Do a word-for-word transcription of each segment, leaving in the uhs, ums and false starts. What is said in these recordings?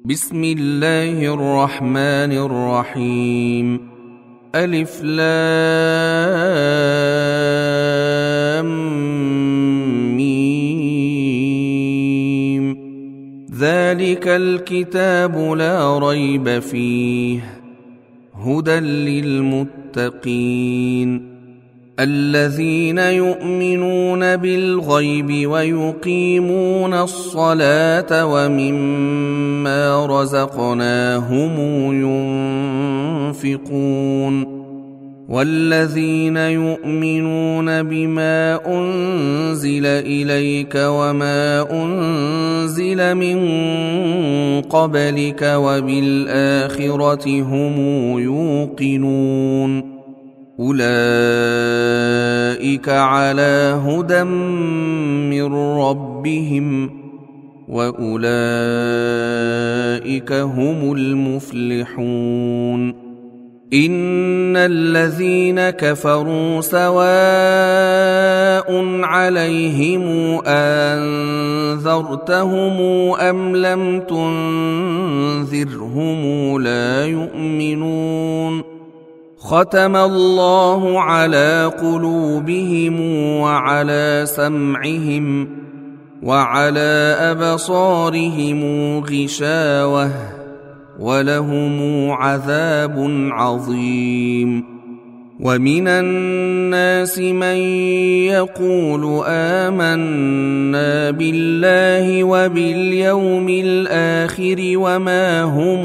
بسم الله الرحمن الرحيم. ألف لام ميم. ذلك الكتاب لا ريب فيه هدى للمتقين الذين يؤمنون بالغيب ويقيمون الصلاة ومما رزقناهم ينفقون والذين يؤمنون بما أنزل إليك وما أنزل من قبلك وبالآخرة هم يوقنون أولئك على هدى من ربهم وأولئك هم المفلحون. إن الذين كفروا سواء عليهم أنذرتهم أم لم تنذرهم لا يؤمنون. ختم الله على قلوبهم وعلى سمعهم وعلى أبصارهم غشاوة ولهم عذاب عظيم. ومن الناس من يقول آمنا بالله وباليوم الآخر وما هم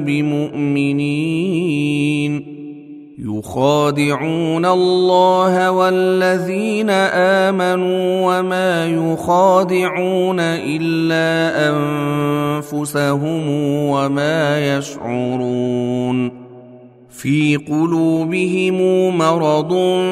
بمؤمنين يخادعون الله والذين آمنوا وما يخادعون إلا أنفسهم وما يشعرون. في قلوبهم مرض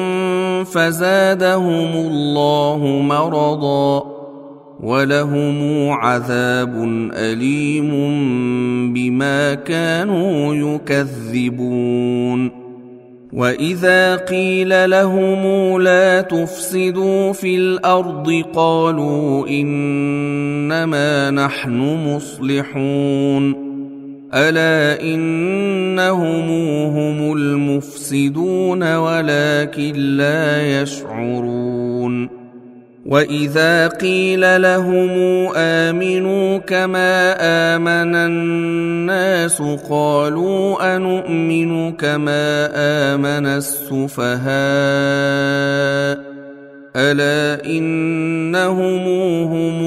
فزادهم الله مرضا ولهم عذاب أليم بما كانوا يكذبون. وإذا قيل لهم لا تفسدوا في الأرض قالوا إنما نحن مصلحون ألا إنهم هم المفسدون ولكن لا يشعرون. وإذا قيل لهم آمنوا كما آمن الناس قالوا أنؤمن كما آمن السفهاء ألا إنهم هم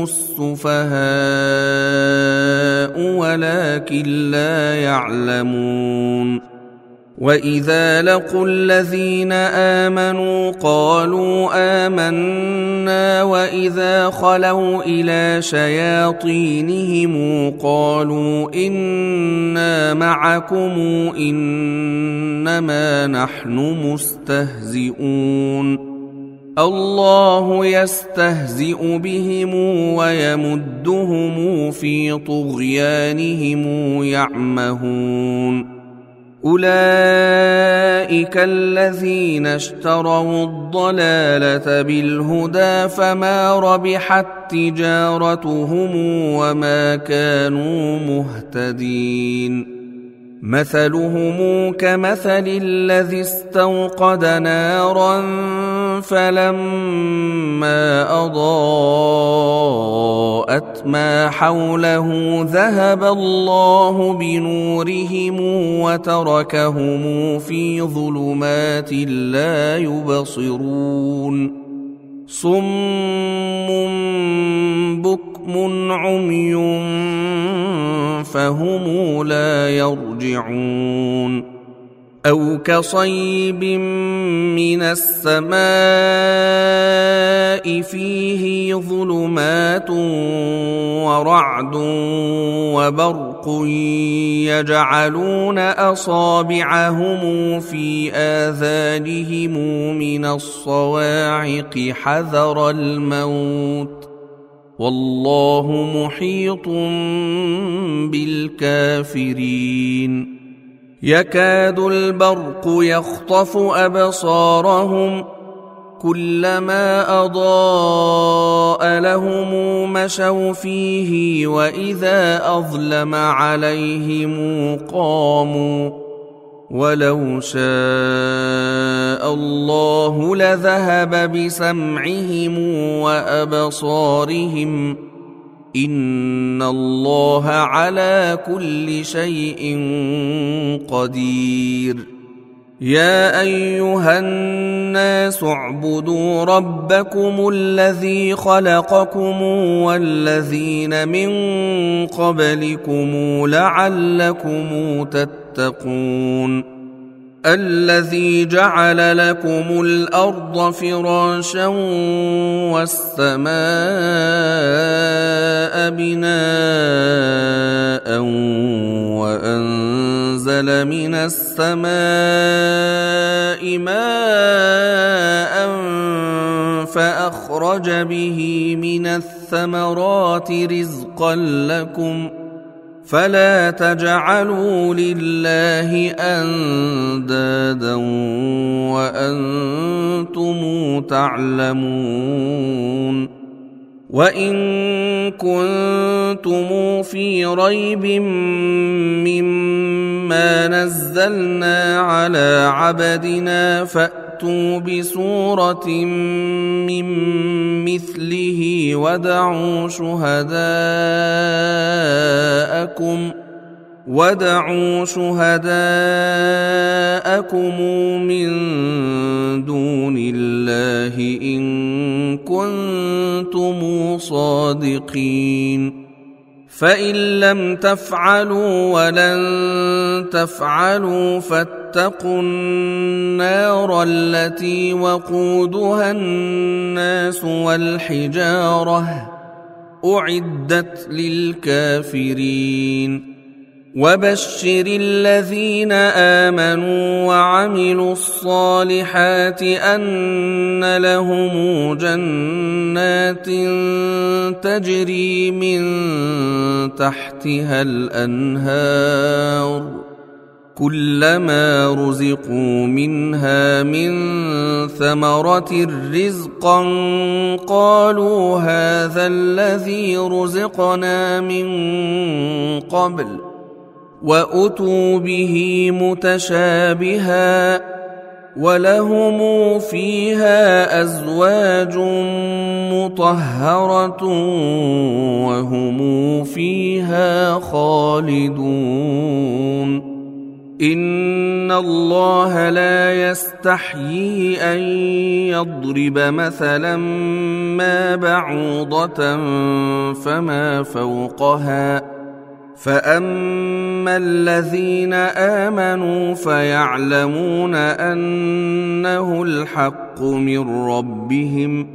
السفهاء ولكن لا يعلمون. وإذا لقوا الذين آمنوا قالوا آمنا وإذا خلوا إلى شياطينهم قالوا إنا معكم إنما نحن مستهزئون الله يستهزئ بهم ويمدهم في طغيانهم يعمهون. أولئك الذين اشتروا الضلالة بالهدى فما ربحت تجارتهم وما كانوا مهتدين. مثلهم كمثل الذي استوقد نارا فلما أضاءت ما حوله ذهب الله بنورهم وتركهم في ظلمات لا يبصرون صم بكم عمي فهم لا يرجعون. أو كصيب من السماء فيه ظلمات ورعد وبرق يجعلون أصابعهم في آذانهم من الصواعق حذر الموت والله محيط بالكافرين. يكاد البرق يخطف أبصارهم كلما أضاء لهم مشوا فيه وإذا أظلم عليهم قاموا ولو شاء الله لذهب بسمعهم وأبصارهم إن الله على كل شيء قدير يا أيها الناس اعبدوا ربكم الذي خلقكم والذين من قبلكم لعلكم تتقون الذي جعل لكم الأرض فراشا والسماء بناء وأنزل من السماء ماء فأخرج به من الثمرات رزقا لكم فلا تجعلوا لله أندادا وأنتم تعلمون وإن كنتم في ريب مما نزلنا على عبدنا فأتوا بسورة من مثله ودعوا شهداءكم ودعوا شهداءكم من دون الله إن كنتم صادقين فإن لم تفعلوا ولن تفعلوا فاتقوا النار التي وقودها الناس والحجارة أعدت للكافرين وبشر الذين آمنوا وعملوا الصالحات أن لهم جنات تجري من تحتها الأنهار كلما رزقوا منها من ثمرة رزقا قالوا هذا الذي رزقنا من قبل وأتوا به متشابها ولهم فيها أزواج مطهرة وهم فيها خالدون إن الله لا يستحيي أن يضرب مثلا ما بعوضة فما فوقها فأما الذين آمنوا فيعلمون أنه الحق من ربهم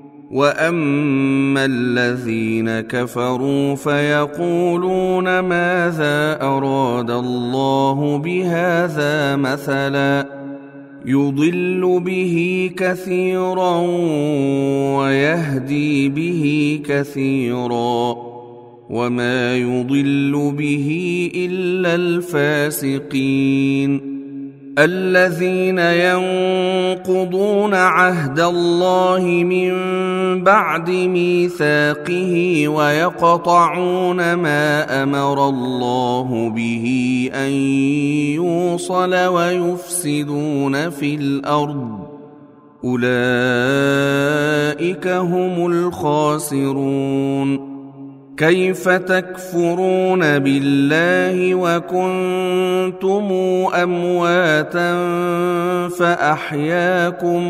وأما الذين كفروا فيقولون ماذا أراد الله بهذا مثلا يضل به كثيرا ويهدي به كثيرا وما يضل به إلا الفاسقين الذين ينقضون عهد الله من بعد ميثاقه ويقطعون ما أمر الله به أن يوصل ويفسدون في الأرض أولئك هم الخاسرون كيف تكفرون بالله وكنتم أمواتا فأحياكم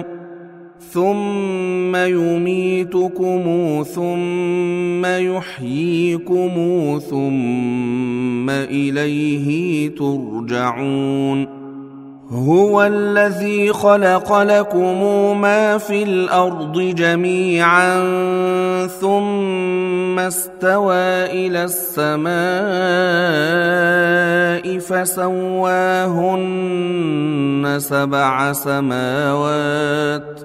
ثم يميتكم ثم يحييكم ثم إليه ترجعون هو الذي خلق لكم ما في الأرض جميعا ثم استوى إلى السماء فسواهن سبع سماوات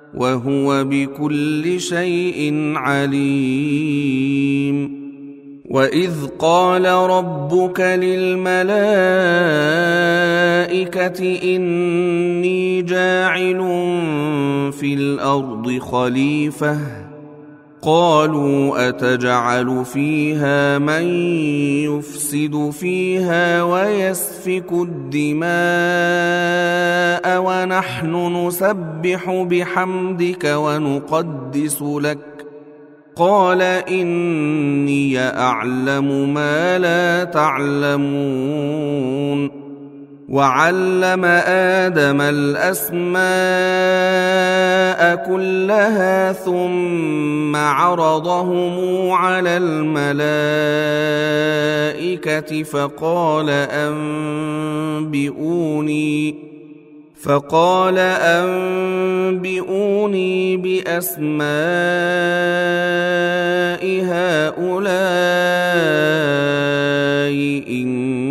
وهو بكل شيء عليم وإذ قال ربك للملائكة إني جاعل في الأرض خليفة قالوا أتجعل فيها من يفسد فيها ويسفك الدماء ونحن نسبح بحمدك ونقدس لك قال إني أعلم ما لا تعلمون وعلم آدم الأسماء كلها ثم عرضهم على الملائكة فقال أنبئوني فقال أنبئوني بأسماء هؤلاء إن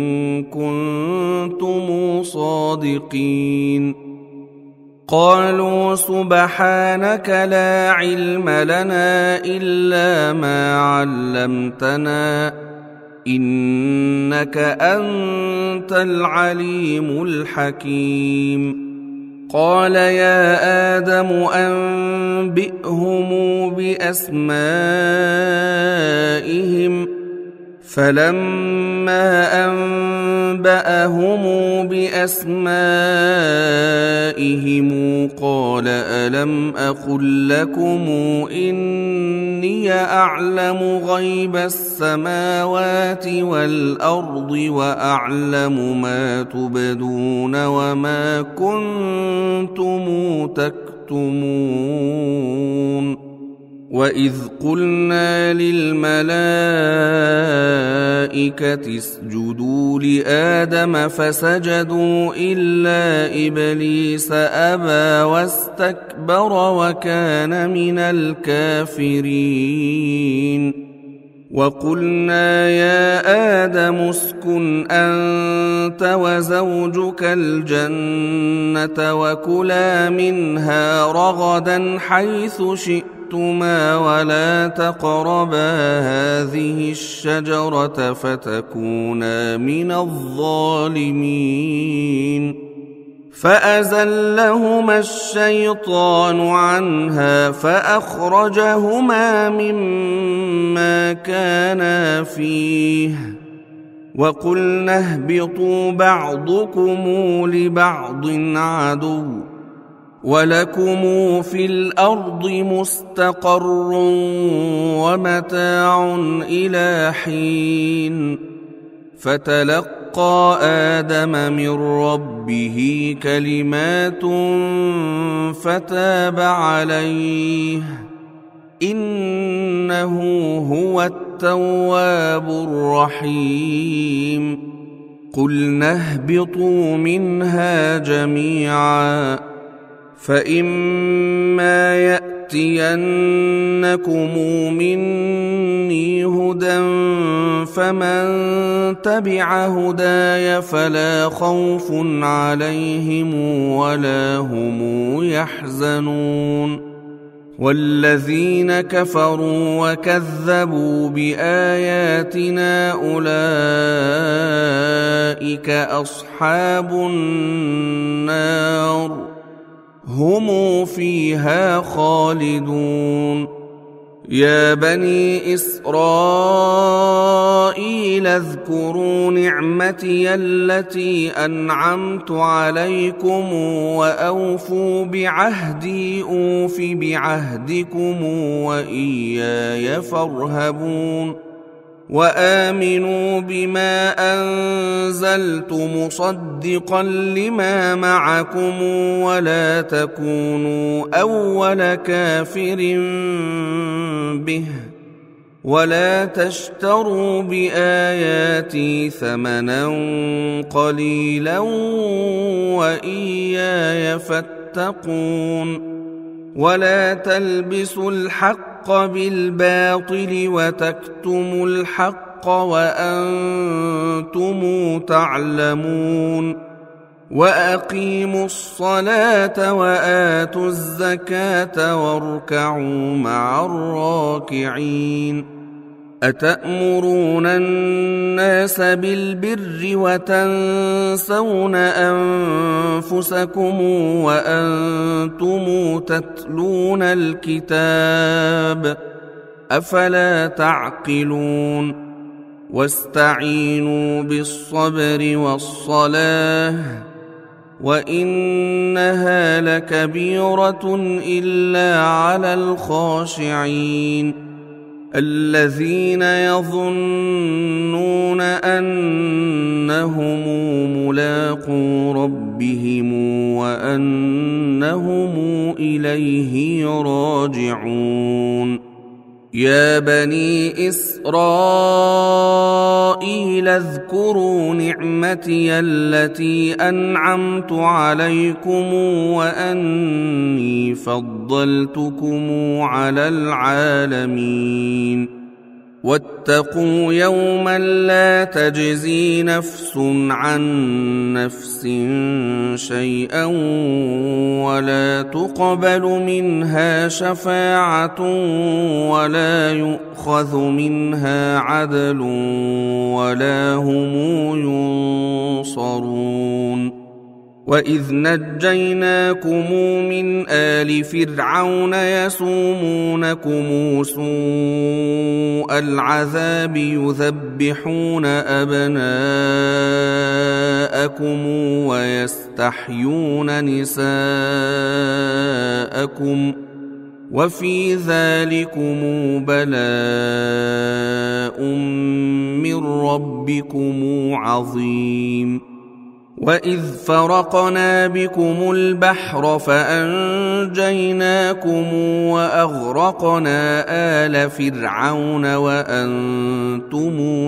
كنتم صادقين قالوا سبحانك لا علم لنا إلا ما علمتنا إنك أنت العليم الحكيم قال يا آدم أنبئهم بأسمائهم فلما أنبأهم بأسمائهم قال ألم أقل لكم إني أعلم غيب السماوات والأرض وأعلم ما تبدون وما كنتم تكتمون وإذ قلنا للملائكة اسجدوا لآدم فسجدوا إلا إبليس أبى واستكبر وكان من الكافرين وقلنا يا آدم اسكن أنت وزوجك الجنة وكلا منها رغدا حيث شئتما ولا تقربا هذه الشجرة فتكونا من الظالمين فأزلهما الشيطان عنها فأخرجهما مما كانا فيه وقلنا اهبطوا بعضكم لبعض عدو ولكم في الأرض مستقر ومتاع إلى حين فتلقى آدم من ربه كلمات فتاب عليه إنه هو التواب الرحيم قلنا اهبطوا منها جميعا فإما يأتينكم مني هدى فمن تبع هداي فلا خوف عليهم ولا هم يحزنون والذين كفروا وكذبوا بآياتنا أولئك أصحاب النار هم فيها خالدون يا بني إسرائيل اذكروا نعمتي التي أنعمت عليكم وأوفوا بعهدي أوف بعهدكم وإياي فارهبون وآمنوا بما أنزلت مصدقا لما معكم ولا تكونوا أول كافر به ولا تشتروا بآياتي ثمنا قليلا وإياي فاتقون ولا تلبسوا الحق بالباطل وتكتموا الحق وأنتم تعلمون وأقيموا الصلاة وآتوا الزكاة واركعوا مع الراكعين أتأمرون الناس بالبر وتنسون أنفسكم وأنتم تتلون الكتاب أفلا تعقلون واستعينوا بالصبر والصلاة وإنها لكبيرة إلا على الخاشعين الذين يظنون أنهم ملاقو ربهم وأنهم إليه راجعون يا بني إسرائيل اذكروا نعمتي التي أنعمت عليكم وأني فضلتكم على العالمين واتقوا يوما لا تجزي نفس عن نفس شيئا ولا تقبل منها شفاعة ولا يؤخذ منها عدل ولا هم ينصرون وإذ نجيناكم من آل فرعون يسومونكم سوء العذاب يذبحون أبناءكم ويستحيون نساءكم وفي ذلكم بلاء من ربكم عظيم وإذ فرقنا بكم البحر فأنجيناكم وأغرقنا آل فرعون وأنتم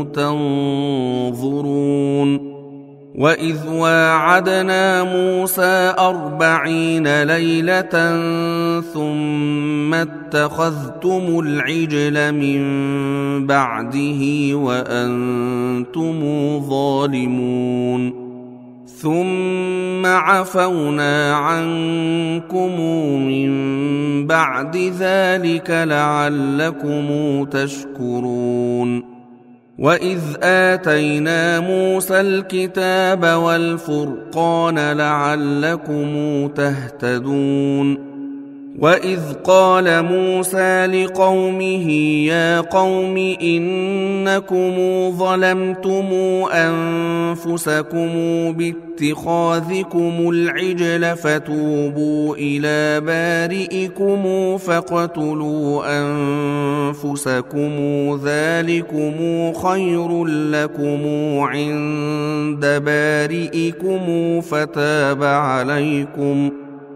تنظرون وإذ واعدنا موسى أربعين ليلة ثم اتخذتم العجل من بعده وأنتم ظالمون ثم عفونا عنكم من بعد ذلك لعلكم تشكرون وإذ آتينا موسى الكتاب والفرقان لعلكم تهتدون وإذ قال موسى لقومه يا قوم إنكم ظلمتم أنفسكم باتخاذكم العجل فتوبوا إلى بارئكم فاقتلوا أنفسكم ذلكم خير لكم عند بارئكم فتاب عليكم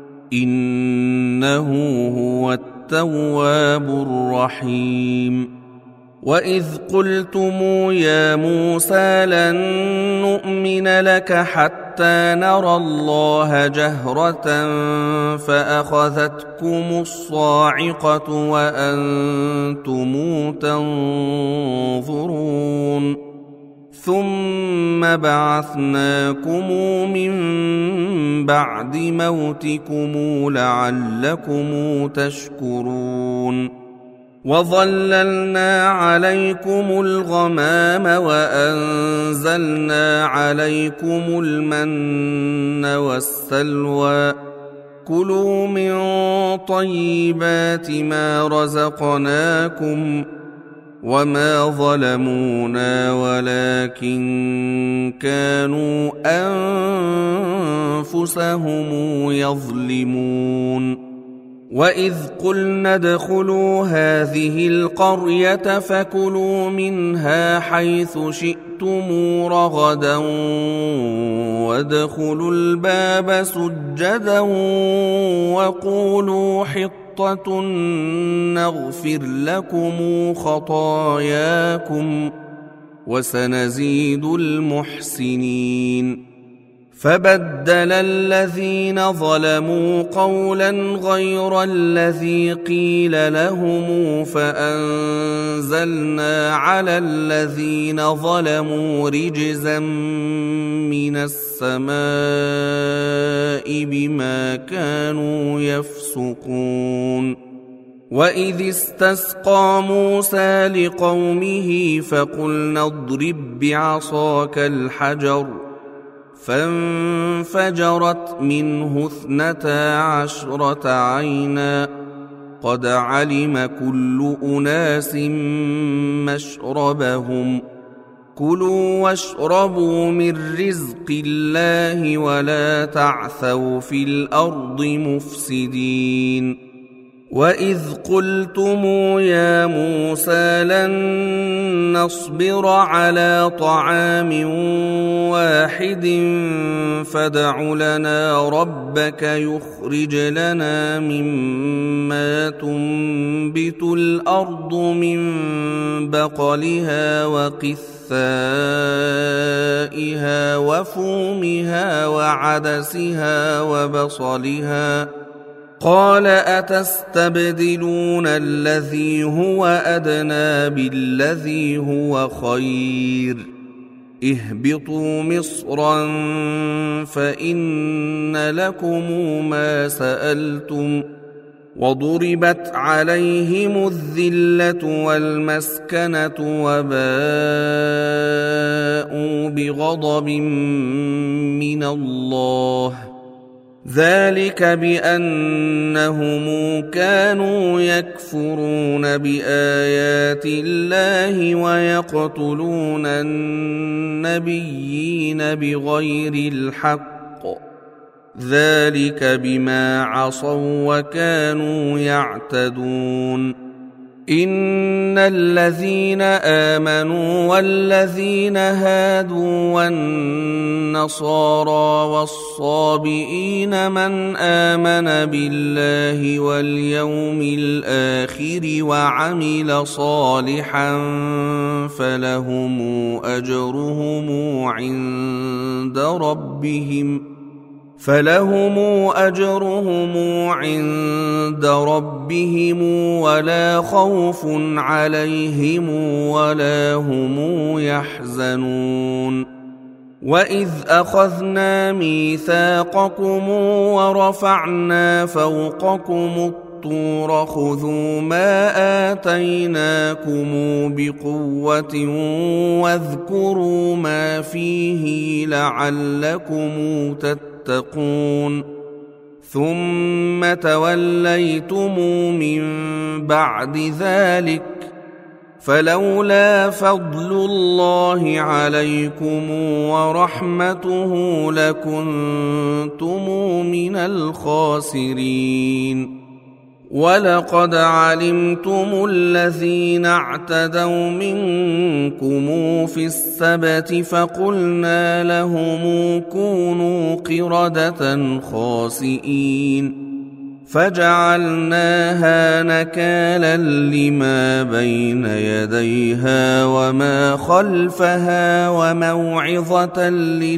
إنه هو التواب الرحيم وإذ قلتم يا موسى لن نؤمن لك حتى نرى الله جهرة فأخذتكم الصاعقة وأنتم تنظرون ثم بعثناكم من بعد موتكم لعلكم تشكرون وظللنا عليكم الغمام وأنزلنا عليكم المن والسلوى كلوا من طيبات ما رزقناكم وما ظلمونا ولكن كانوا أنفسهم يظلمون وإذ قلنا ادخلوا هذه القرية فكلوا منها حيث شئتم رغدا وادخلوا الباب سجدا وقولوا حطة نغفر لكم خطاياكم وسنزيد المحسنين فبدل الذين ظلموا قولا غير الذي قيل لهم فأنزلنا على الذين ظلموا رجزا من السماء بما كانوا يفسقون وإذ استسقى موسى لقومه فقلنا اضرب بعصاك الحجر فانفجرت منه اثنتا عشرة عينا قد علم كل أناس مشربهم كلوا واشربوا من رزق الله ولا تعثوا في الأرض مفسدين وإذ قلتم يا موسى لن نصبر على طعام واحد فادع لنا ربك يخرج لنا مما تنبت الأرض من بقلها وقثائها وفومها وعدسها وبصلها قال أتستبدلون الذي هو أدنى بالذي هو خير اهبطوا مصرا فإن لكم ما سألتم وضربت عليهم الذلة والمسكنة وباءوا بغضب من الله ذلك بأنهم كانوا يكفرون بآيات الله ويقتلون النبيين بغير الحق ذلك بما عصوا وكانوا يعتدون إن الذين آمنوا والذين هادوا والنصارى والصابئين من آمن بالله واليوم الآخر وعمل صالحا فلهم أجرهم عند ربهم فلهم أجرهم عند ربهم ولا خوف عليهم ولا هم يحزنون وإذ أخذنا ميثاقكم ورفعنا فوقكم الطور خذوا ما آتيناكم بقوة واذكروا ما فيه لعلكم تتقون تتقون ثم توليتم من بعد ذلك فلولا فضل الله عليكم ورحمته لكنتم من الخاسرين ولقد علمتم الذين اعتدوا منكم في السبت فقلنا لهم كونوا قردة خاسئين فجعلناها نكالا لما بين يديها وما خلفها وموعظة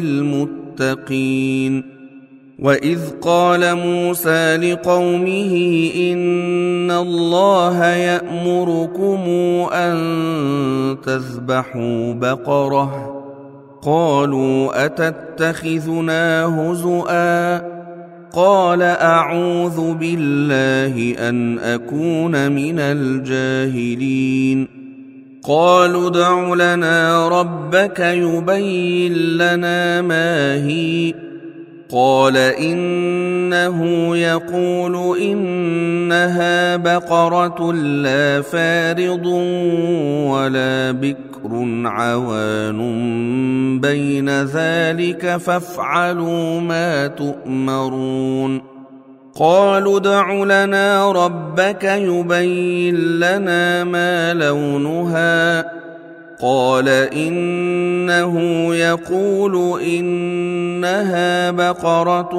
للمتقين وإذ قال موسى لقومه إن الله يأمركم أن تذبحوا بقرة قالوا أتتخذنا هزؤا قال أعوذ بالله أن أكون من الجاهلين قالوا ادع لنا ربك يبين لنا ما هي قال إنه يقول إنها بقرة لا فارض ولا بكر عوان بين ذلك فافعلوا ما تؤمرون قالوا ادع لنا ربك يبين لنا ما لونها قال إنه يقول إنها بقرة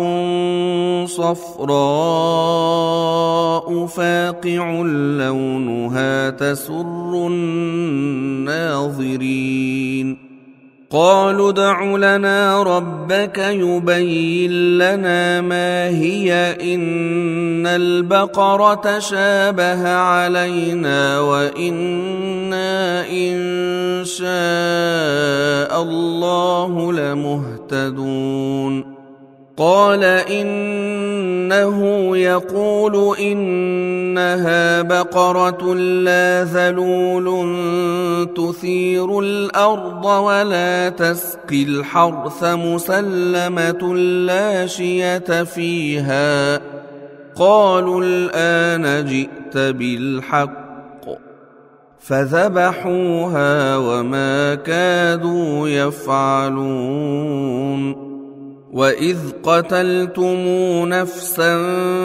صفراء فاقع لونها تسر الناظرين قالوا ادع لنا ربك يبين لنا ما هي إن البقرة شابه علينا وإنا إن شاء الله لمهتدون قال إنه يقول إنها بقرة لا ذلول تثير الأرض ولا تسقي الحرث مسلمة لا شية فيها. قالوا الآن جئت بالحق فذبحوها وما كادوا يفعلون. وإذ قتلتم نفسا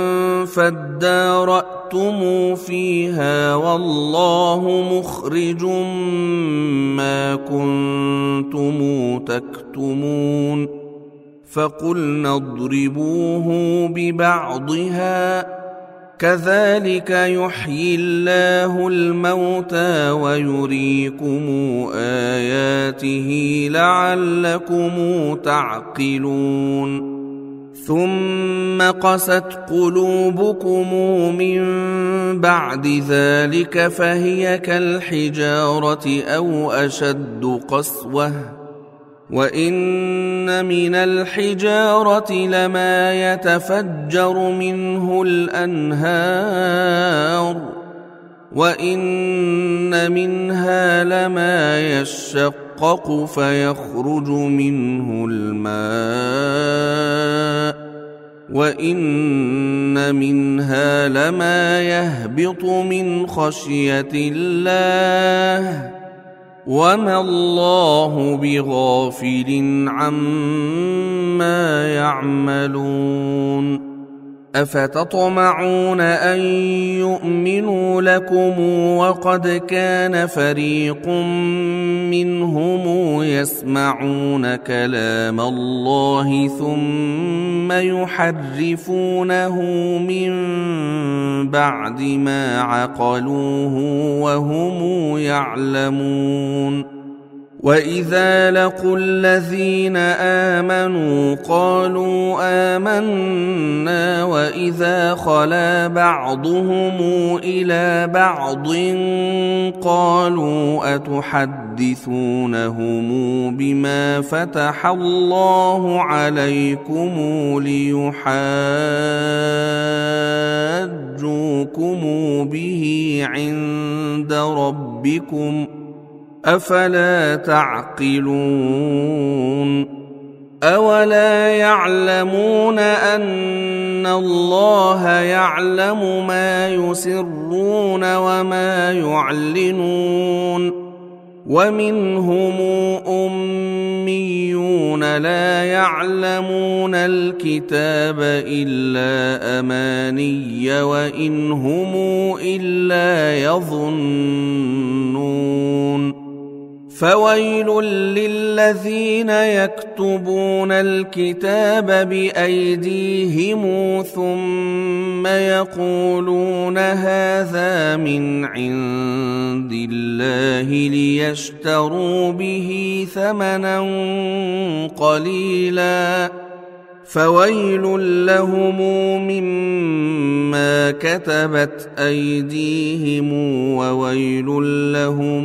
فادارأتم فيها والله مخرج ما كنتم تكتمون. فقلنا اضربوه ببعضها كذلك يحيي الله الموتى ويريكم آياته لعلكم تعقلون. ثم قست قلوبكم من بعد ذلك فهي كالحجارة أو أشد قسوة وإن من الحجارة لما يتفجر منه الأنهار وإن منها لما يشقق فيخرج منه الماء وإن منها لما يهبط من خشية الله وما الله بغافل عما يعملون. أفتطمعون أن يؤمنوا لكم وقد كان فريق منهم يسمعون كلام الله ثم يحرفونه من بعد ما عقلوه وهم يعلمون. وإذا لقوا الذين آمنوا قالوا آمنا وإذا خلا بعضهم إلى بعض قالوا أتحدثونهم بما فتح الله عليكم ليحاجوكم به عند ربكم أفلا تعقلون. أولا يعلمون أن الله يعلم ما يسرون وما يعلنون. ومنهم أميون لا يعلمون الكتاب إلا أماني وإن هم إلا يظنون. فويل للذين يكتبون الكتاب بأيديهم ثم يقولون هذا من عند الله ليشتروا به ثمنا قليلا فويل لهم مما كتبت أيديهم وويل لهم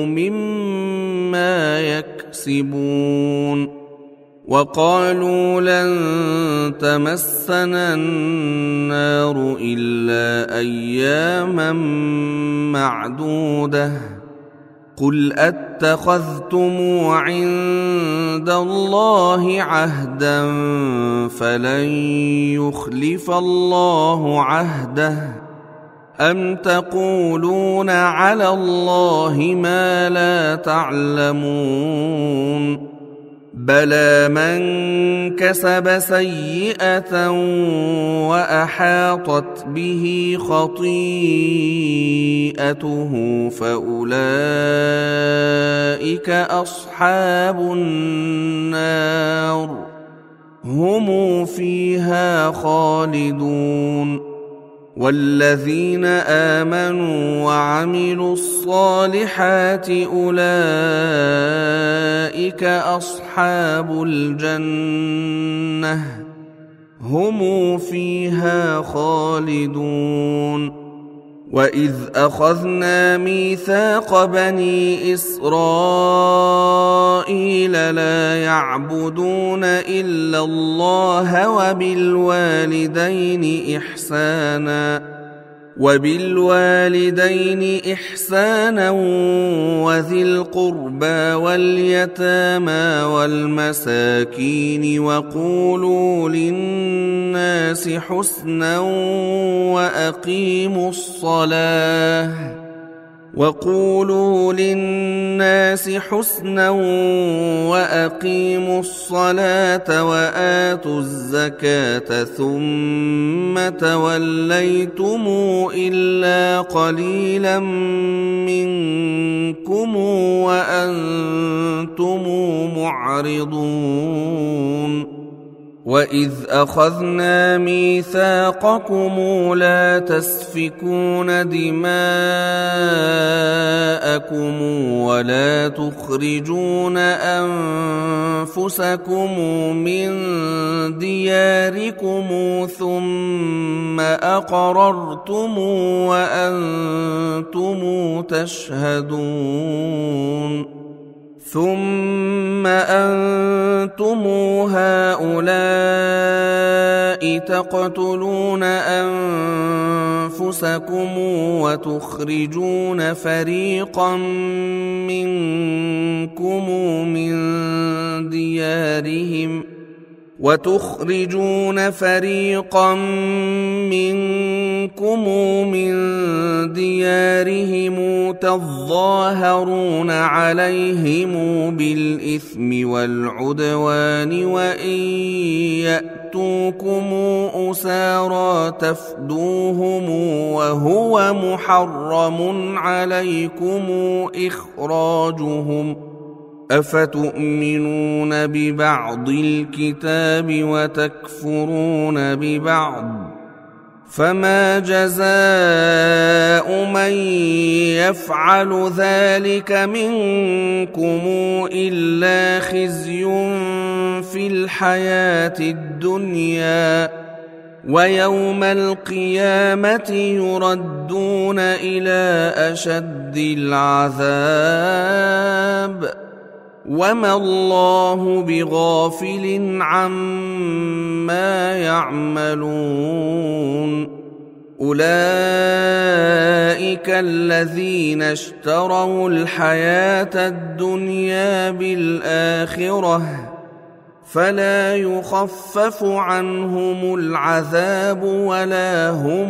مما يكسبون. وقالوا لن تمسنا النار إلا أياما معدودة قل أتخذتم عند الله عهدا فلن يخلف الله عهده أم تقولون على الله ما لا تعلمون. بلى من كسب سيئة وأحاطت به خطيئته فأولئك أصحاب النار هم فيها خالدون. والذين آمنوا وعملوا الصالحات أولئك أصحاب الجنة هم فيها خالدون. وإذ أخذنا ميثاق بني إسرائيل لا يعبدون إلا الله وبالوالدين إحسانا وبالوالدين إحسانا وذي القربى واليتامى والمساكين وقولوا للناس حسنا وأقيموا الصلاة وقولوا للناس حسنا وأقيموا الصلاة وآتوا الزكاة ثم توليتم إلا قليلا منكم وأنتم معرضون وإذ أخذنا ميثاقكم لا تسفكون دماءكم ولا تخرجون أنفسكم من دياركم ثم أقررتم وأنتم تشهدون ثم أنتم هؤلاء تقتلون أنفسكم وتخرجون فريقا منكم من ديارهم وتخرجون فريقا منكم من ديارهم تظاهرون عليهم بالإثم والعدوان وإن يأتوكم أسارى تفدوهم وهو محرم عليكم إخراجهم أفتؤمنون ببعض الكتاب وتكفرون ببعض فما جزاء من يفعل ذلك منكم إلا خزي في الحياة الدنيا ويوم القيامة يردون إلى أشد العذاب وما الله بغافل عما يعملون أولئك الذين اشتروا الحياة الدنيا بالآخرة فلا يخفف عنهم العذاب ولا هم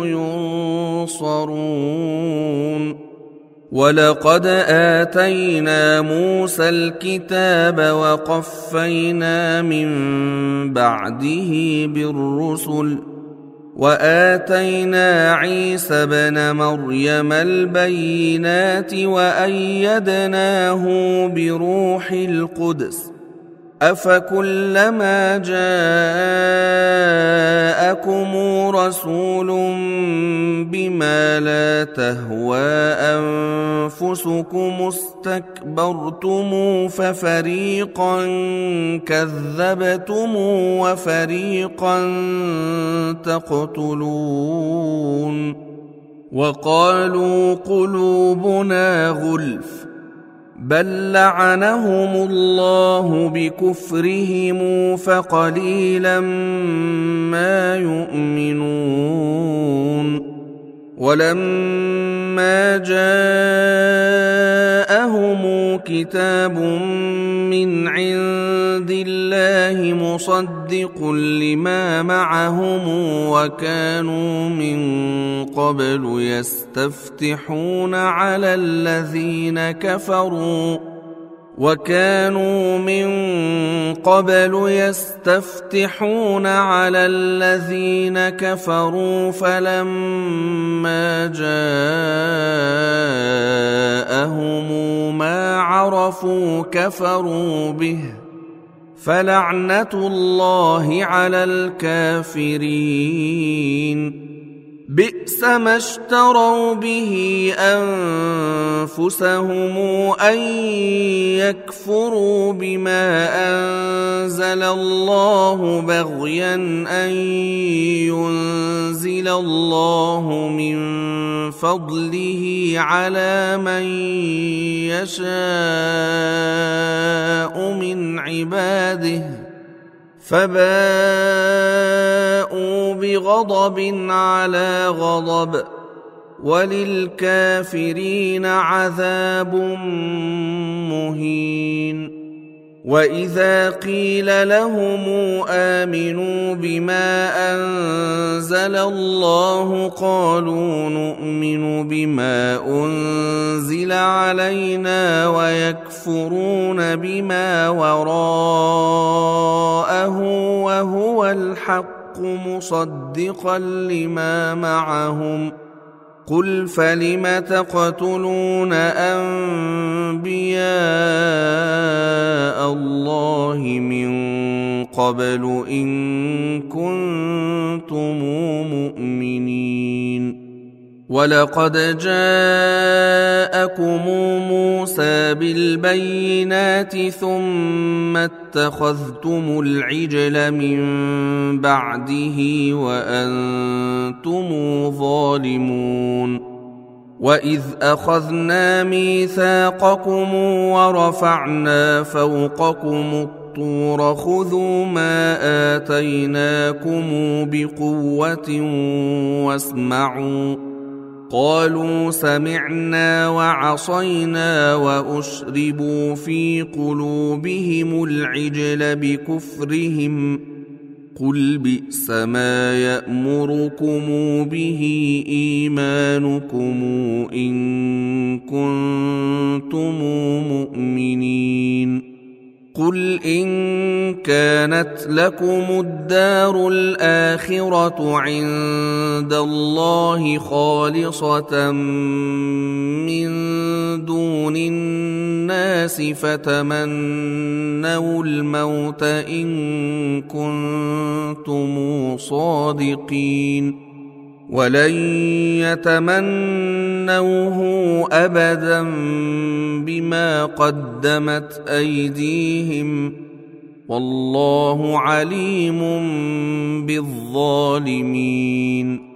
ينصرون ولقد آتينا موسى الكتاب وقفينا من بعده بالرسل وآتينا عيسى ابن مريم البينات وأيدناه بروح القدس أفكلما جاءكم رسول بما لا تهوى أنفسكم استكبرتم ففريقا كذبتم وفريقا تقتلون وقالوا قلوبنا غلف بل لعنهم الله بكفرهم فقليلا ما يؤمنون ولما جاءهم كتاب من عند الله مصدق لما معهم وكانوا من قبل يستفتحون على الذين كفروا وكانوا من قبل يستفتحون على الذين كفروا فلما جاءهم ما عرفوا كفروا به فلعنة الله على الكافرين بئس ما اشتروا به أنفسهم أن يكفروا بما أنزل الله بغيا أن ينزل الله من فضله على من يشاء من عباده فباءوا بغضب على غضب وللكافرين عذاب مهين. وإذا قيل لهم آمنوا بما أنزل الله قالوا نؤمن بما أنزل علينا ويكفرون بما وراءه وهو الحق مصدقا لما معهم قل فلم تقتلون أنبياء الله من قبل إن كنتم مؤمنين. ولقد جاءكم موسى بالبينات ثم اتخذتم العجل من بعده وأنتم ظالمون. وإذ أخذنا ميثاقكم ورفعنا فوقكم الطور خذوا ما آتيناكم بقوة واسمعوا قالوا سمعنا وعصينا وأشربوا في قلوبهم العجل بكفرهم قل بئس ما يأمركم به إيمانكم إن كنتم مؤمنين. قل إن كانت لكم الدار الآخرة عند الله خالصة من دون الناس فتمنوا الموت إن كنتم صادقين ولن يتمنوه أبدا بما قدمت أيديهم والله عليم بالظالمين.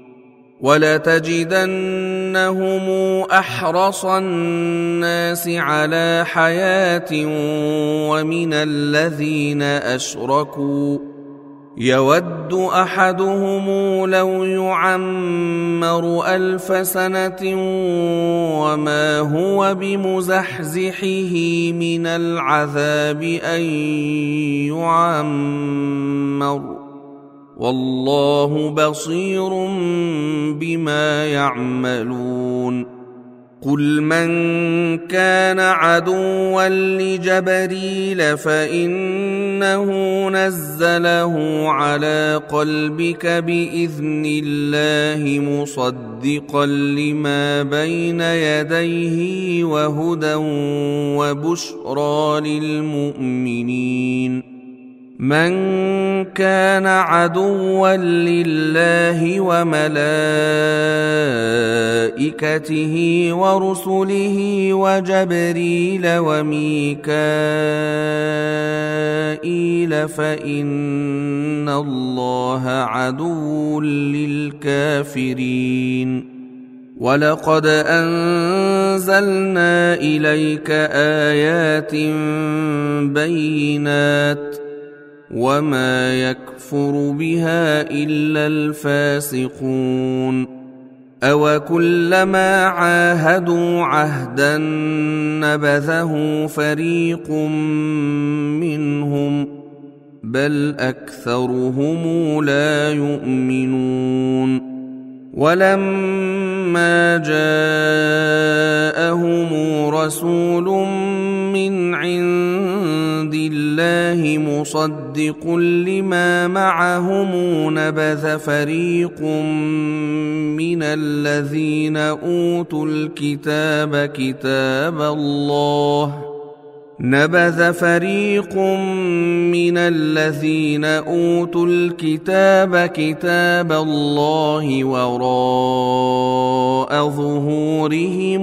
ولتجدنهم أحرص الناس على حياة ومن الذين أشركوا يود أحدهم لو يعمر ألف سنة وما هو بمزحزحه من العذاب أن يعمر والله بصير بما يعملون. قل من كان عدوا لجبريل فإنه نزله على قلبك بإذن الله مصدقا لما بين يديه وهدى وبشرى للمؤمنين. من كان عدوا لله وملائكته ورسله وجبريل وميكائيل فإن الله عدو للكافرين. ولقد أنزلنا إليك آيات بينات وما يكفر بها إلا الفاسقون. أوكلما عاهدوا عهدا نبذه فريق منهم بل أكثرهم لا يؤمنون. ولما جاءهم رسول من عند الله مصدق لما معهم نبذ فريق من الذين أوتوا الكتاب كتاب الله نبذ فريق من الذين أوتوا الكتاب كتاب الله وراء ظهورهم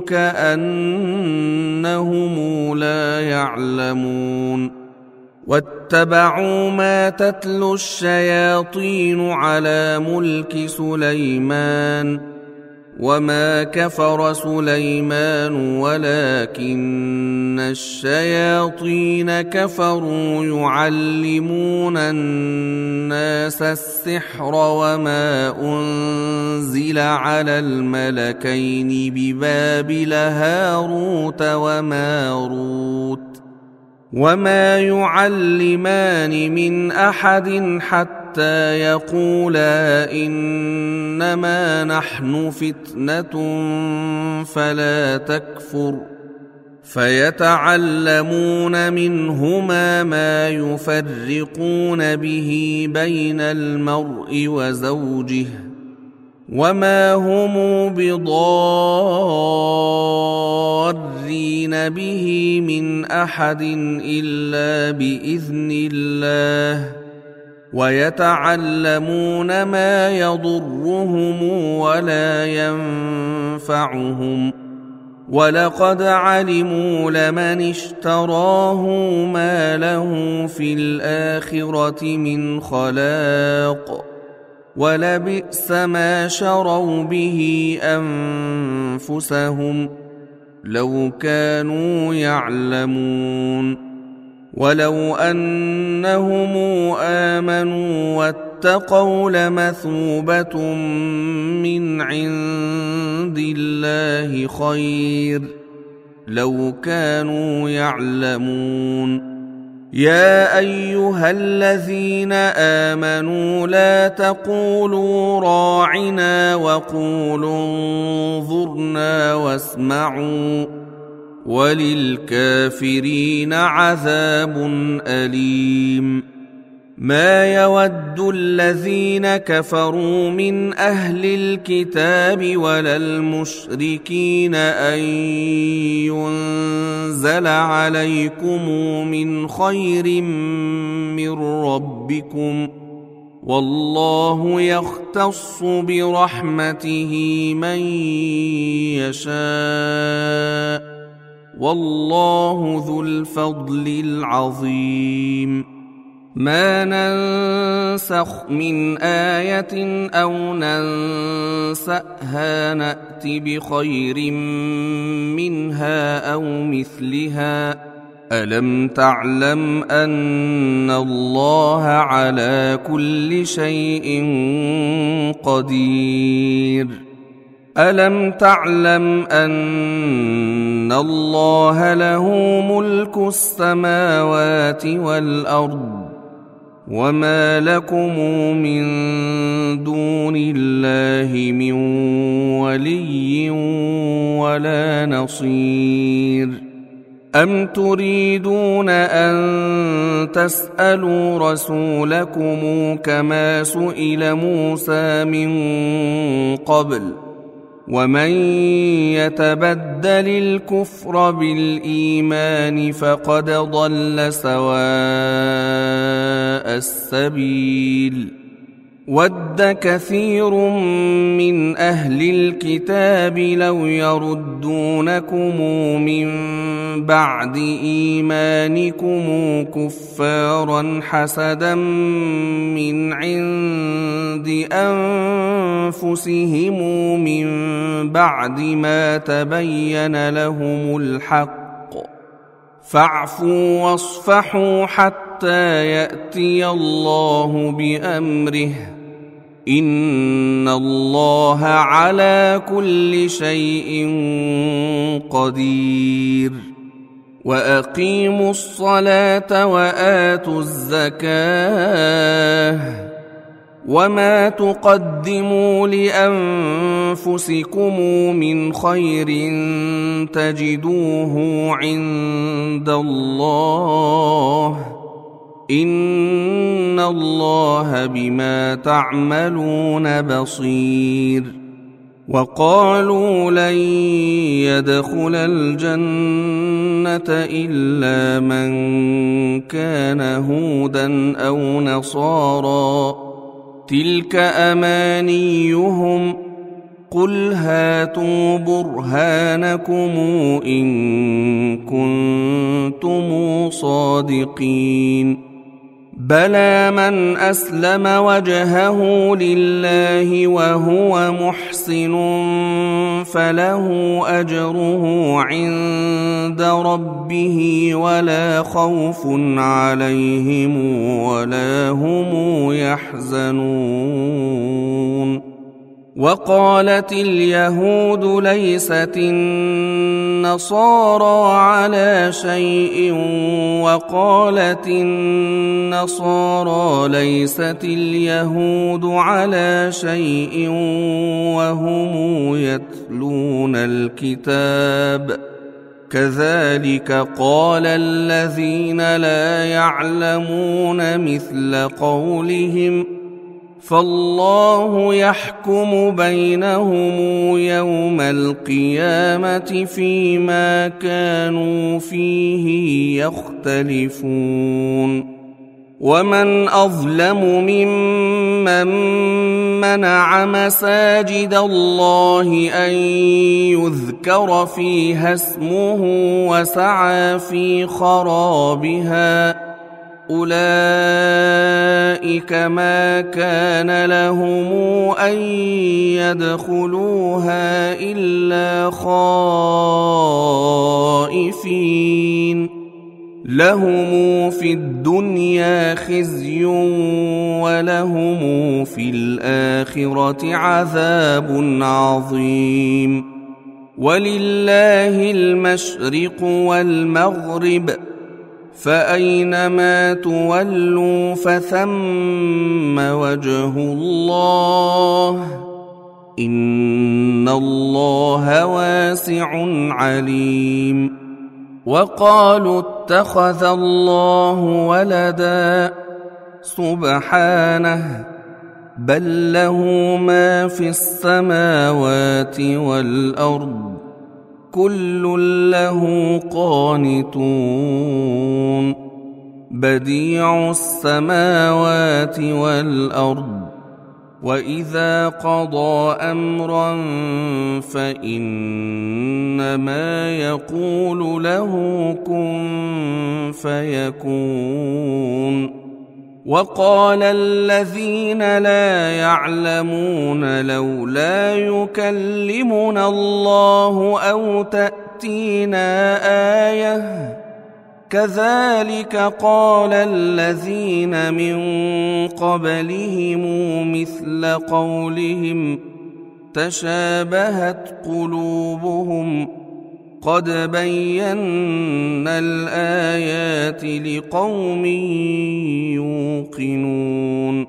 كأنهم لا يعلمون. واتبعوا ما تتلو الشياطين على ملك سليمان وما كفر سليمان ولكن الشياطين كفروا يعلمون الناس السحر وما أنزل على الملكين ببابل هاروت وماروت وما يعلمان من أحد حتى يقولا إنما نحن فتنة فلا تكفر فيتعلمون منهما ما يفرقون به بين المرء وزوجه وما هم بضارين به من أحد إلا بإذن الله ويتعلمون ما يضرهم ولا ينفعهم ولقد علموا لمن اشتراه ما له في الآخرة من خلاق ولبئس ما شروا به أنفسهم لو كانوا يعلمون ولو أنهم آمنوا واتقوا لمثوبة من عند الله خير لو كانوا يعلمون يا أيها الذين آمنوا لا تقولوا راعنا وقولوا انظرنا واسمعوا وللكافرين عذاب أليم ما يود الذين كفروا من أهل الكتاب ولا المشركين أن ينزل عليكم من خير من ربكم والله يختص برحمته من يشاء والله ذو الفضل العظيم ما ننسخ من آية أو ننسأها نأت بخير منها أو مثلها ألم تعلم أن الله على كل شيء قدير ألم تعلم أن الله له ملك السماوات والأرض وما لكم من دون الله من ولي ولا نصير أم تريدون أن تسألوا رسولكم كما سئل موسى من قبل ومن يتبدل الكفر بالإيمان فقد ضل سواء السبيل ود كثير من أهل الكتاب لو يردونكم من بعد إيمانكم كفارا حسدا من عند أنفسهم من بعد ما تبين لهم الحق فاعفوا واصفحوا حتى يأتي الله بأمره إن الله على كل شيء قدير وأقيموا الصلاة وآتوا الزكاة وما تقدموا لأنفسكم من خير تجدوه عند الله إن الله بما تعملون بصير وقالوا لن يدخل الجنة إلا من كان هودا أو نصارى تلك أمانيهم قل هاتوا برهانكم إن كنتم صادقين بلى من أسلم وجهه لله وهو محسن فله أجره عند ربه ولا خوف عليهم ولا هم يحزنون. وقالت اليهود ليست النصارى على شيء وقالت النصارى ليست اليهود على شيء وهم يتلون الكتاب كذلك قال الذين لا يعلمون مثل قولهم فالله يحكم بينهم يوم القيامة فيما كانوا فيه يختلفون. ومن أظلم ممن منع مساجد الله أن يذكر فيها اسمه وسعى في خرابها أولئك ما كان لهم أن يدخلوها إلا خائفين لهم في الدنيا خزي ولهم في الآخرة عذاب عظيم. ولله المشرق والمغرب فأينما تولوا فثم وجه الله إن الله واسع عليم. وقالوا اتخذ الله ولدا سبحانه بل له ما في السماوات والأرض كل له قانتون بديع السماوات والأرض وإذا قضى أمرا فإنما يقول له كن فيكون. وقال الذين لا يعلمون لولا يكلمنا الله أو تأتينا آية كذلك قال الذين من قبلهم مثل قولهم تشابهت قلوبهم قد بينا الآيات لقوم يوقنون.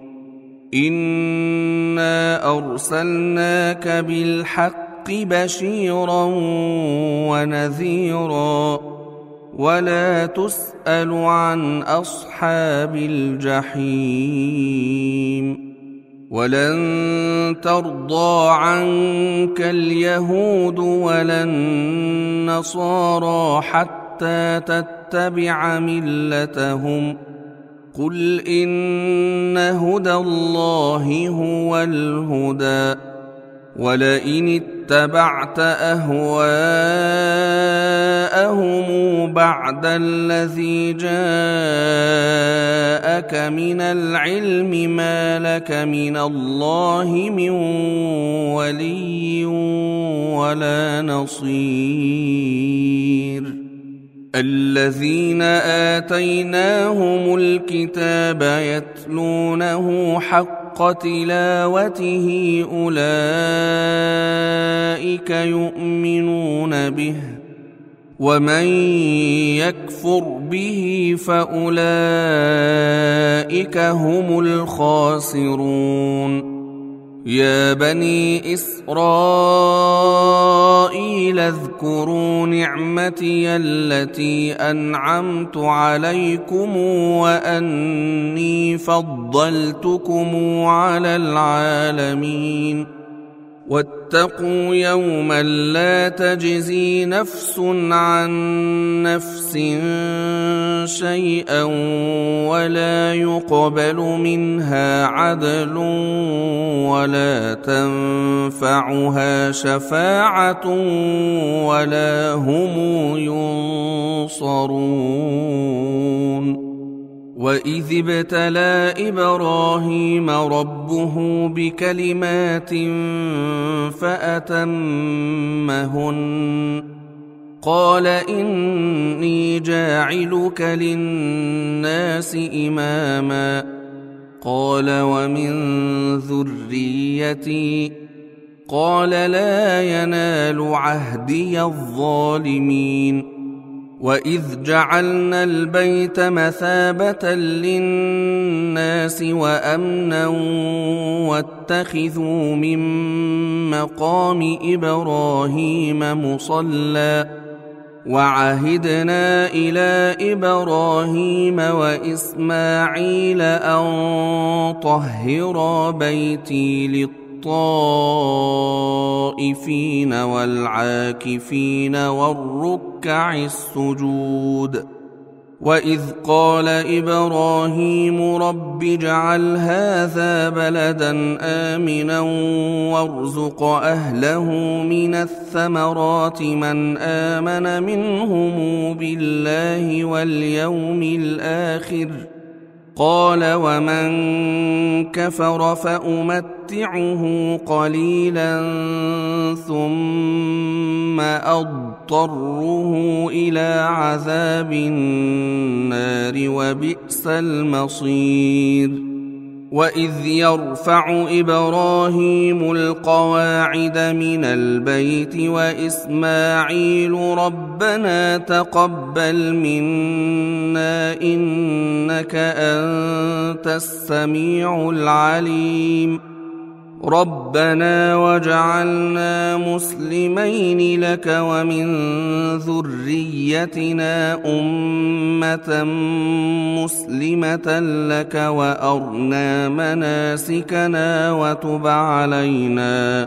إنا أرسلناك بالحق بشيرا ونذيرا ولا تسأل عن أصحاب الجحيم. ولن ترضى عنك اليهود ولا النصارى حتى تتبع ملتهم قل إن هدى الله هو الهدى ولئن اتبعت أهواءهم بعد الذي جاءك من العلم ما لك من الله من ولي ولا نصير. الذين آتيناهم الكتاب يتلونه حق تلاوته أولئك يؤمنون به ومن يكفر به فأولئك هم الخاسرون. يا بني إسرائيل اذكروا نعمتي التي أنعمت عليكم وأني فضلتكم على العالمين. واتقوا يوما لا تجزي نفس عن نفس شيئا ولا يقبل منها عدل ولا تنفعها شفاعة ولا هم ينصرون. وإذ ابتلى إبراهيم ربه بكلمات فأتمهن قال إني جاعلك للناس إماما قال ومن ذريتي قال لا ينال عهدي الظالمين وإذ جعلنا البيت مثابة للناس وأمنا واتخذوا من مقام إبراهيم مصلى وعهدنا إلى إبراهيم وإسماعيل أن طهرا بيتي للطائفين والعاكفين والركع السجود وإذ قال إبراهيم رب اجعل هذا بلدا آمنا وارزق أهله من الثمرات من آمن منهم بالله واليوم الآخر قال ومن كفر فأمتعه قليلا ثم أضطره إلى عذاب النار وبئس المصير وإذ يرفع إبراهيم القواعد من البيت وإسماعيل ربنا تقبل منا إنك أنت السميع العليم ربنا وجعلنا مسلمين لك ومن ذريتنا أمة مسلمة لك وأرنا مناسكنا وتب علينا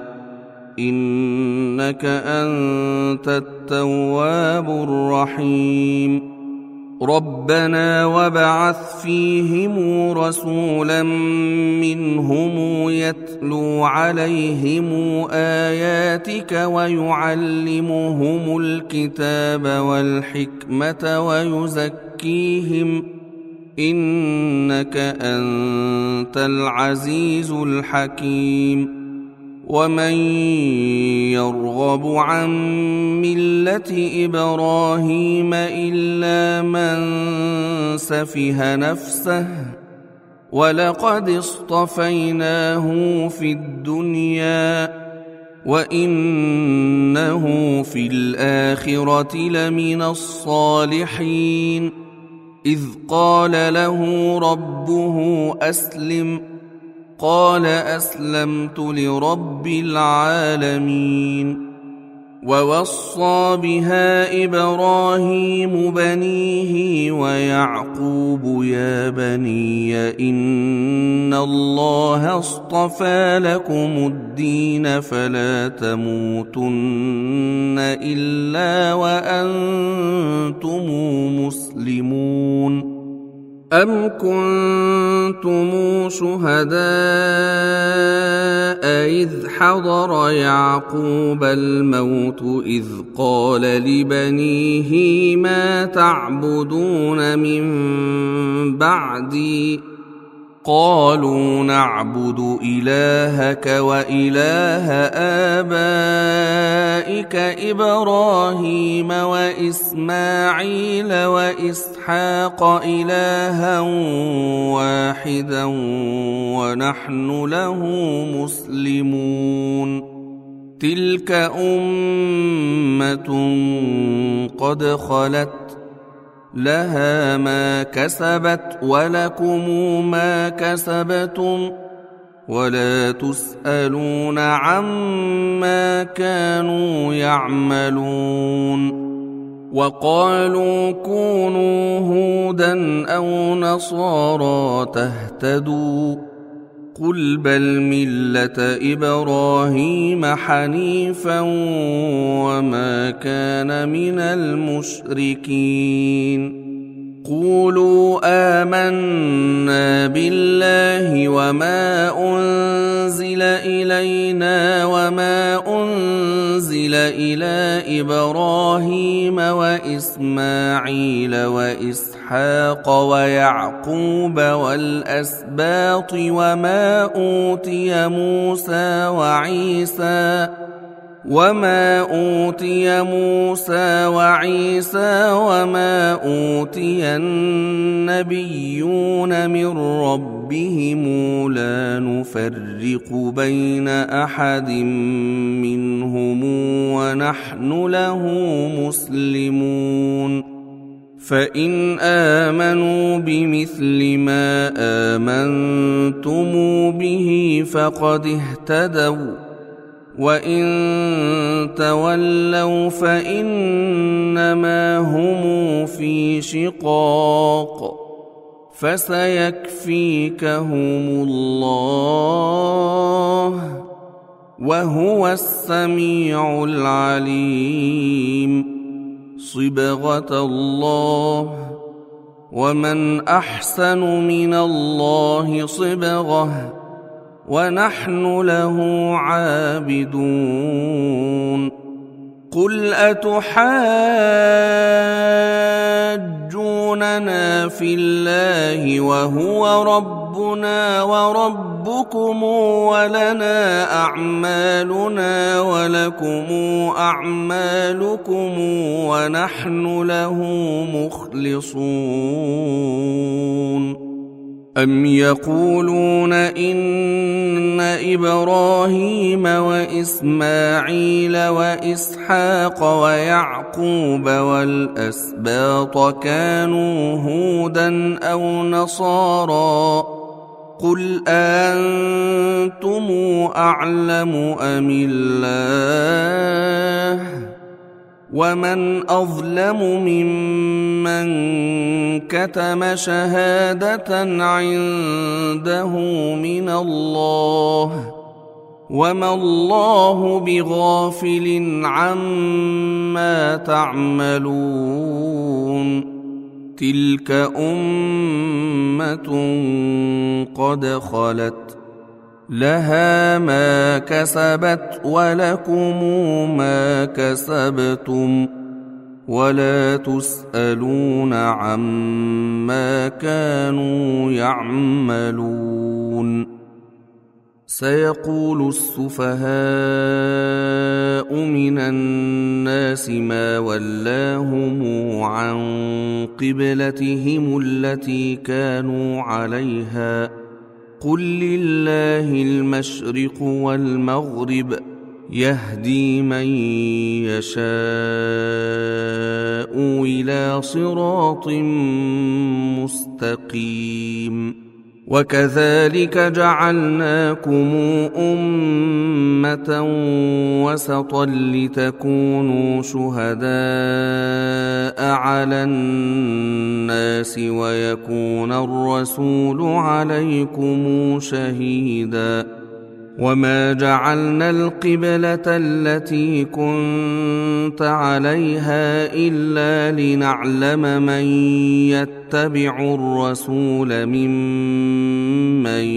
إنك أنت التواب الرحيم ربنا وابعث فيهم رسولا منهم يتلو عليهم آياتك ويعلمهم الكتاب والحكمة ويزكيهم إنك أنت العزيز الحكيم ومن يرغب عن ملة إبراهيم إلا من سفه نفسه ولقد اصطفيناه في الدنيا وإنه في الآخرة لمن الصالحين إذ قال له ربه أسلم قال أسلمت لرب العالمين ووصى بها إبراهيم بنيه ويعقوب يا بني إن الله اصطفى لكم الدين فلا تموتن إلا وأنتم مسلمون أم كنتم شهداء إذ حضر يعقوب الموت إذ قال لبنيه ما تعبدون من بعدي قالوا نعبد إلهك وإله آبائك إبراهيم وإسماعيل وإسحاق إلها واحدا ونحن له مسلمون تلك أمة قد خلت لها ما كسبت ولكم ما كسبتم ولا تسألون عما كانوا يعملون وقالوا كونوا هودا أو نصارى تهتدوا قل بل ملة إبراهيم حنيفا وما كان من المشركين قولوا آمنا بالله وما أنزل إلينا وما أنزل إلى إبراهيم وإسماعيل وإسحاق ويعقوب والأسباط وما أوتي موسى وعيسى وما أوتي موسى وعيسى وما أوتي النبيون من ربهم لا نفرق بين أحد منهم ونحن له مسلمون فإن آمنوا بمثل ما آمنتم به فقد اهتدوا وإن تولوا فإنما هم في شقاق فسيكفيكهم الله وهو السميع العليم صبغة الله ومن أحسن من الله صبغة ونحن له عابدون قل أتحاجوننا في الله وهو ربنا وربكم ولنا أعمالنا ولكم أعمالكم ونحن له مخلصون أم يقولون إن إبراهيم وإسماعيل وإسحاق ويعقوب والأسباط كانوا هودا أو نصارى قل أنتم أعلم أم الله ومن أظلم ممن كتم شهادة عنده من الله وما الله بغافل عما تعملون تلك أمة قد خلت لها ما كسبت ولكم ما كسبتم ولا تسألون عما كانوا يعملون سيقول السفهاء من الناس ما ولاهم عن قبلتهم التي كانوا عليها قل لله المشرق والمغرب يهدي من يشاء إلى صراط مستقيم وكذلك جعلناكم أمة وسطا لتكونوا شهداء على الناس ويكون الرسول عليكم شهيدا وما جعلنا القبلة التي كنت عليها إلا لنعلم من يتبع الرسول ممن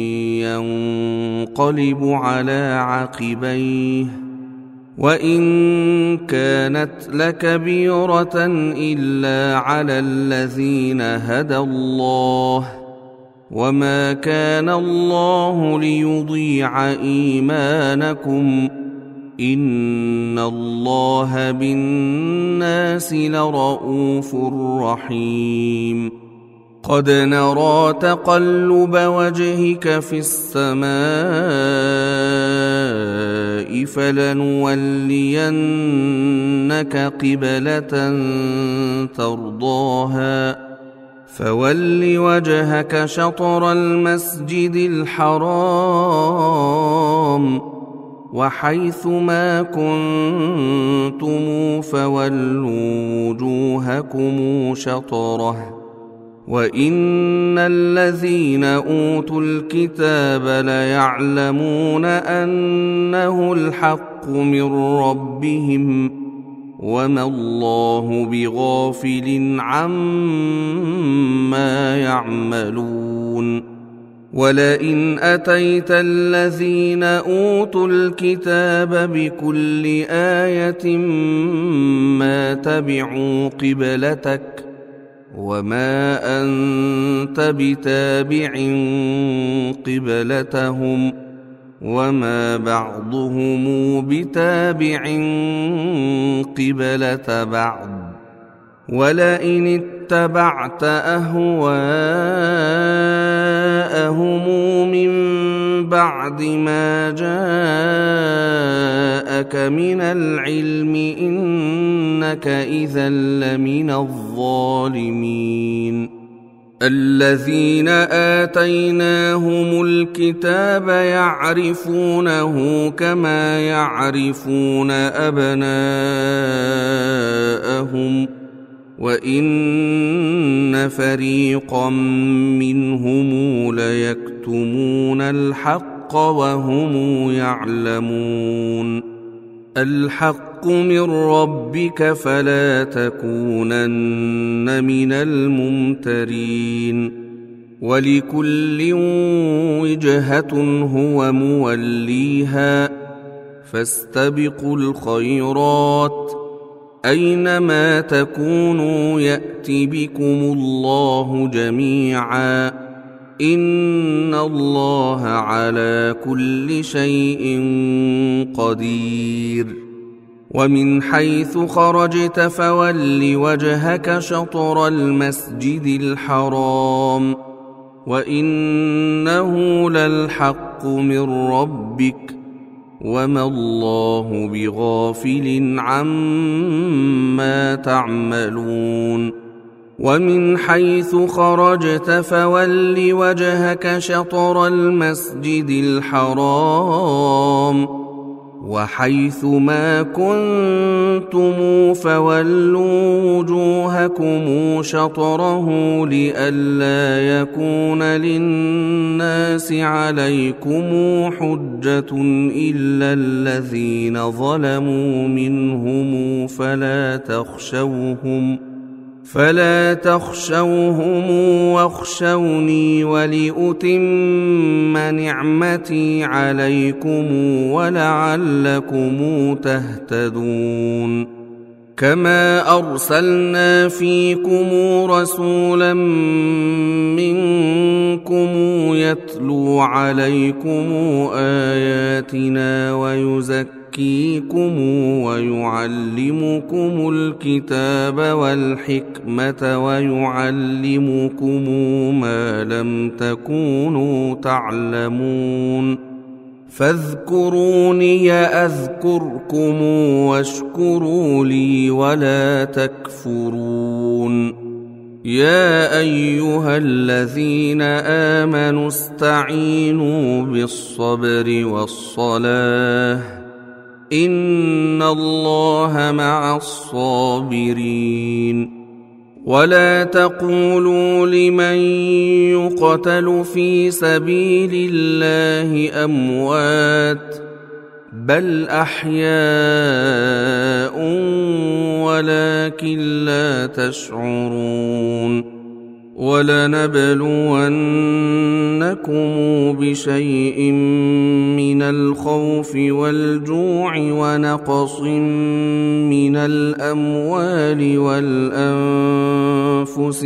ينقلب على عقبيه وإن كانت لكبيرة إلا على الذين هدى الله وما كان الله ليضيع إيمانكم إن الله بالناس لرؤوف رحيم قد نرى تقلب وجهك في السماء فلنولينك قبلة ترضاها فول وجهك شطر المسجد الحرام وحيث ما كنتم فولوا وجوهكم شطره وإن الذين أوتوا الكتاب ليعلمون أنه الحق من ربهم وما الله بغافل عما يعملون ولئن أتيت الذين أوتوا الكتاب بكل آية ما تبعوا قبلتك وما أنت بتابع قبلتهم وما بعضهم بتابع قبلة بعض ولئن اتبعت أهواءهم من بعد ما جاءك من العلم إنك إذا لمن الظالمين الذين آتيناهم الكتاب يعرفونه كما يعرفون أبناءهم وإن فريقا منهم ليكتمون الحق وهم يعلمون الحق من ربك فلا تكونن من الممترين ولكل وجهة هو موليها فاستبقوا الخيرات أينما تكونوا يأت بكم الله جميعا إن الله على كل شيء قدير ومن حيث خرجت فول وجهك شطر المسجد الحرام وإنه للحق من ربك وما الله بغافل عما تعملون ومن حيث خرجت فول وجهك شطر المسجد الحرام وحيث ما كنتم فولوا وجوهكم شطره لئلا يكون للناس عليكم حجة إلا الذين ظلموا منهم فلا تخشوهم فلا تخشوهم واخشوني ولأتم نعمتي عليكم ولعلكم تهتدون كما أرسلنا فيكم رسولا منكم يتلو عليكم آياتنا ويزكيكم يزكيكم ويعلمكم الكتاب والحكمة ويعلمكم ما لم تكونوا تعلمون فاذكروني أذكركم واشكروا لي ولا تكفرون يا أيها الذين آمنوا استعينوا بالصبر والصلاة إن الله مع الصابرين ولا تقولوا لمن يقتل في سبيل الله أموات بل أحياء ولكن لا تشعرون ولنبلونكم بشيء من الخوف والجوع ونقص من الأموال والأنفس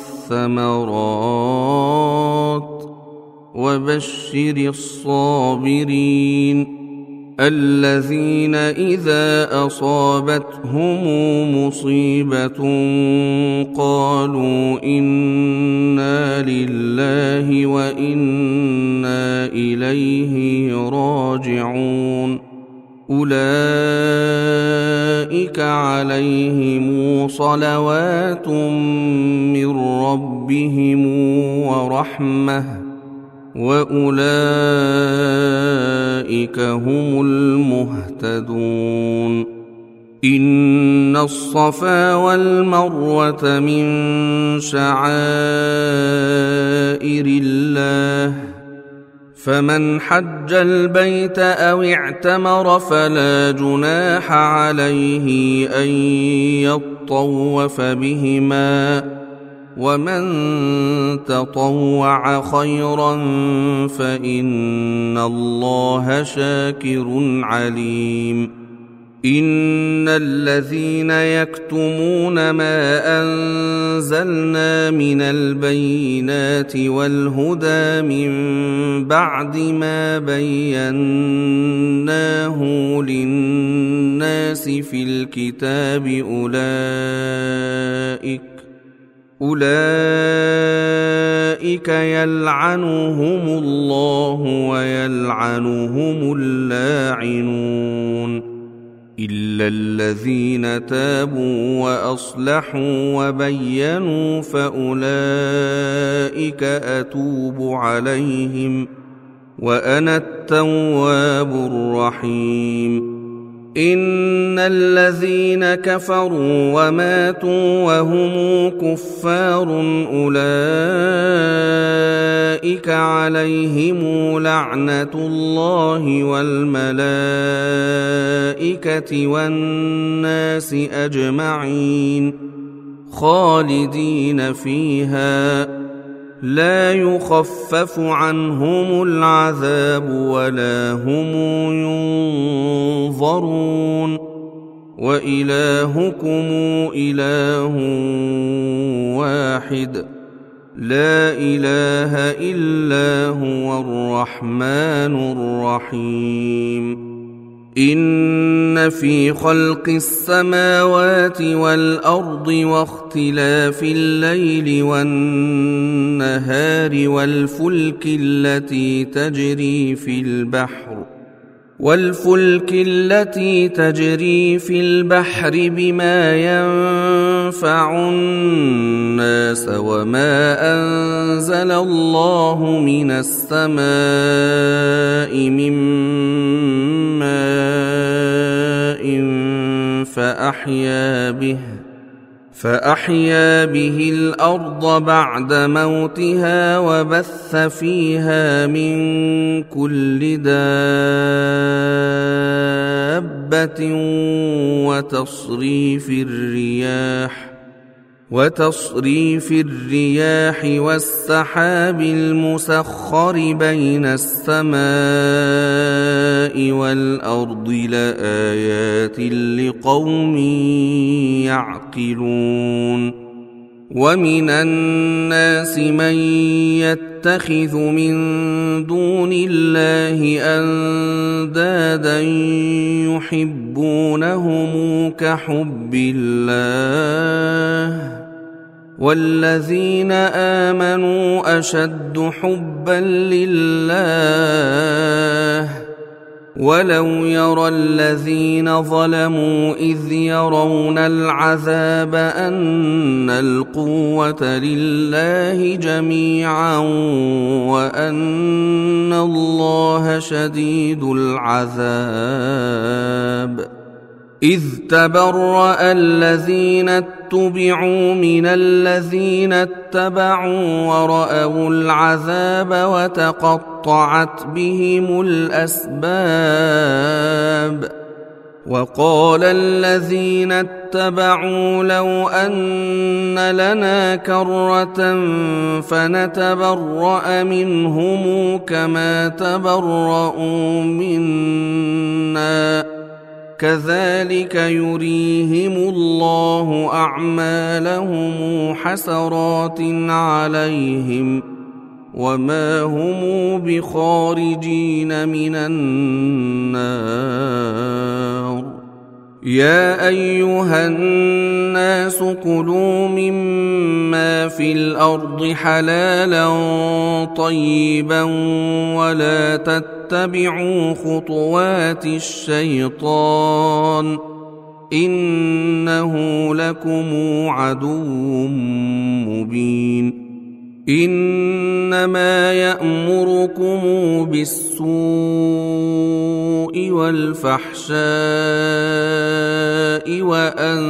والثمرات وبشر الصابرين الذين إذا أصابتهم مصيبة قالوا إنا لله وإنا إليه راجعون أولئك عليهم صلوات من ربهم ورحمة وأولئك هم المهتدون إن الصفا والمروة من شعائر الله فمن حج البيت أو اعتمر فلا جناح عليه أن يطوف بهما ومن تطوع خيرا فإن الله شاكر عليم. إن الذين يكتمون ما أنزلنا من البينات والهدى من بعد ما بيناه للناس في الكتاب أولئك أولئك يلعنهم الله ويلعنهم اللاعنون إلا الذين تابوا وأصلحوا وبينوا فأولئك أتوب عليهم وأنا التواب الرحيم. إن الذين كفروا وماتوا وهم كفار أولئك عليهم لعنة الله والملائكة والناس أجمعين خالدين فيها لا يخفف عنهم العذاب ولا هم ينظرون وإلهكم إله واحد لا إله إلا هو الرحمن الرحيم. إن في خلق السماوات والأرض واختلاف الليل والنهار والفلك التي تجري في البحر والفلك التي تجري في البحر بما ينفع الناس وما أنزل الله من السماء من ماء فأحيا به فأحيا به الأرض بعد موتها وبث فيها من كل دابة وتصريف الرياح وتصريف الرياح والسحاب المسخر بين السماء والأرض لآيات لقوم يعقلون. ومن الناس من يتخذ من دون الله أندادا يحبونهم كحب الله والذين آمنوا أشد حبا لله ولو يرى الذين ظلموا إذ يرون العذاب أن القوة لله جميعا وأن الله شديد العذاب. إذ تبرأ الذين اتبعوا من الذين اتبعوا ورأوا العذاب وتقطعت بهم الأسباب. وقال الذين اتبعوا لو أن لنا كرة فنتبرأ منهم كما تبرأوا منا كذلك يريهم الله أعمالهم حسرات عليهم وما هم بخارجين من النار. يا أيها الناس كلوا مما في الأرض حلالا طيبا ولا تتبعوا خطوات الشيطان إنه لكم عدو مبين. إنما يأمركم بالسوء والفحشاء وأن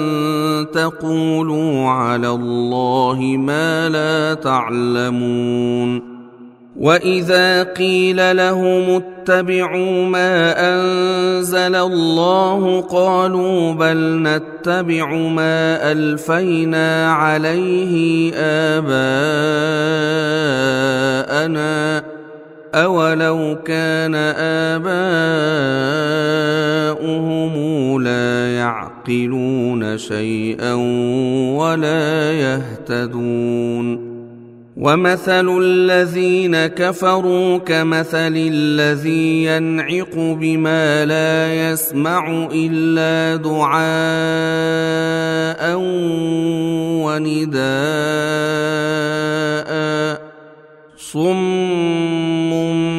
تقولوا على الله ما لا تعلمون. وإذا قيل لهم اتبعوا ما أنزل الله قالوا بل نتبع ما ألفينا عليه آباءنا أولو كان آباؤهم لا يعقلون شيئا ولا يهتدون ومثل الذين كفروا كمثل الذي ينعق بما لا يسمع إلا دعاء ونداء صم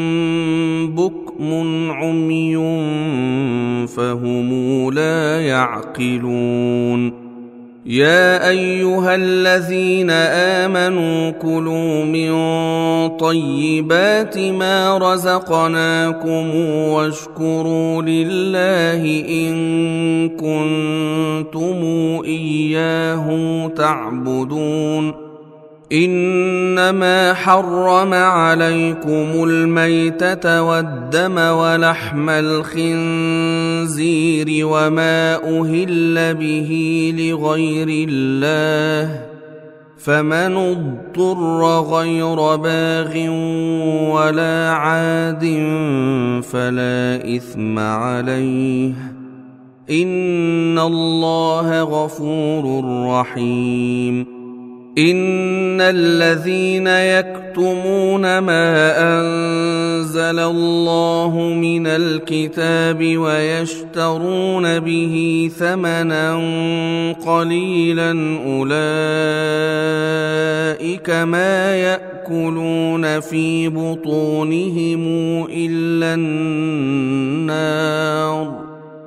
بكم عمي فهم لا يعقلون يا أيها الذين آمنوا كلوا من طيبات ما رزقناكم واشكروا لله إن كنتم إياه تعبدون إنما حرم عليكم الميتة والدم ولحم الخنزير وما أهل به لغير الله فمن اضطر غير باغ ولا عاد فلا إثم عليه إن الله غفور رحيم إن الذين يكتمون ما أنزل الله من الكتاب ويشترون به ثمنا قليلا أولئك ما يأكلون في بطونهم إلا النار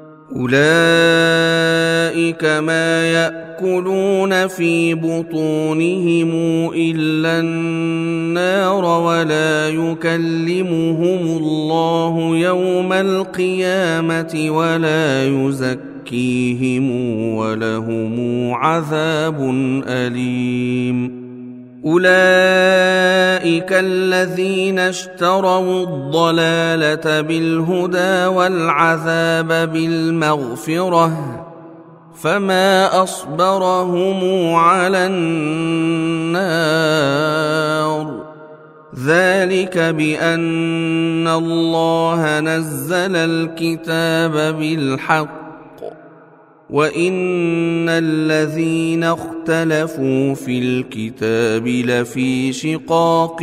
أولئك ما يأكلون في بطونهم إلا النار ولا يكلمهم الله يوم القيامة ولا يزكيهم ولهم عذاب أليم أولئك الذين اشتروا الضلالة بالهدى والعذاب بالمغفرة فما أصبرهم على النار ذلك بأن الله نزل الكتاب بالحق وإن الذين اختلفوا في الكتاب لفي شقاق